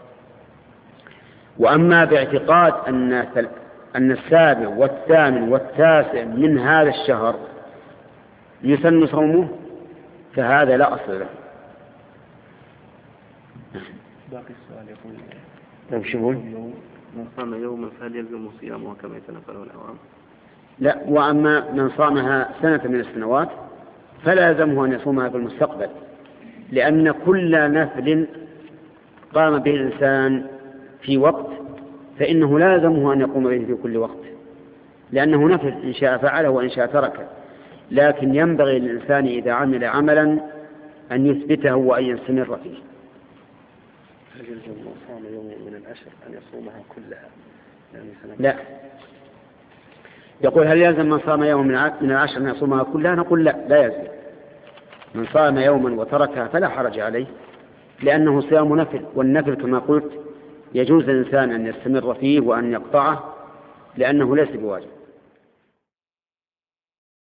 وأما باعتقاد أن أن السابع والثامن والتاسع من هذا الشهر يسن صومه فهذا لا أصل له. باقي السؤال يقول تمشون من صام يوما فهل يلزم صيامه كما يتنقله العوام؟ لا، وأما من صامها سنة من السنوات فلا يلزمه أن يصومها في المستقبل، لأن كل نفل قام به الإنسان في وقت فإنه لا يلزمه أن يقوم به في كل وقت، لأنه نفل إن شاء فعله وإن شاء تركه. لكن ينبغي للإنسان إذا عمل عملا أن يثبته وأن يستمر فيه. هل يلزم من صام يوم من العشر أن يصومها كلها؟ يعني لا، يقول هل يلزم من صام يوم من العشر أن يصومها كلها؟ نقول لا، لا يلزم. من صام يوما وتركها فلا حرج عليه، لأنه صيام نفل، والنفل كما قلت يجوز للإنسان أن يستمر فيه وأن يقطعه لأنه ليس بواجب.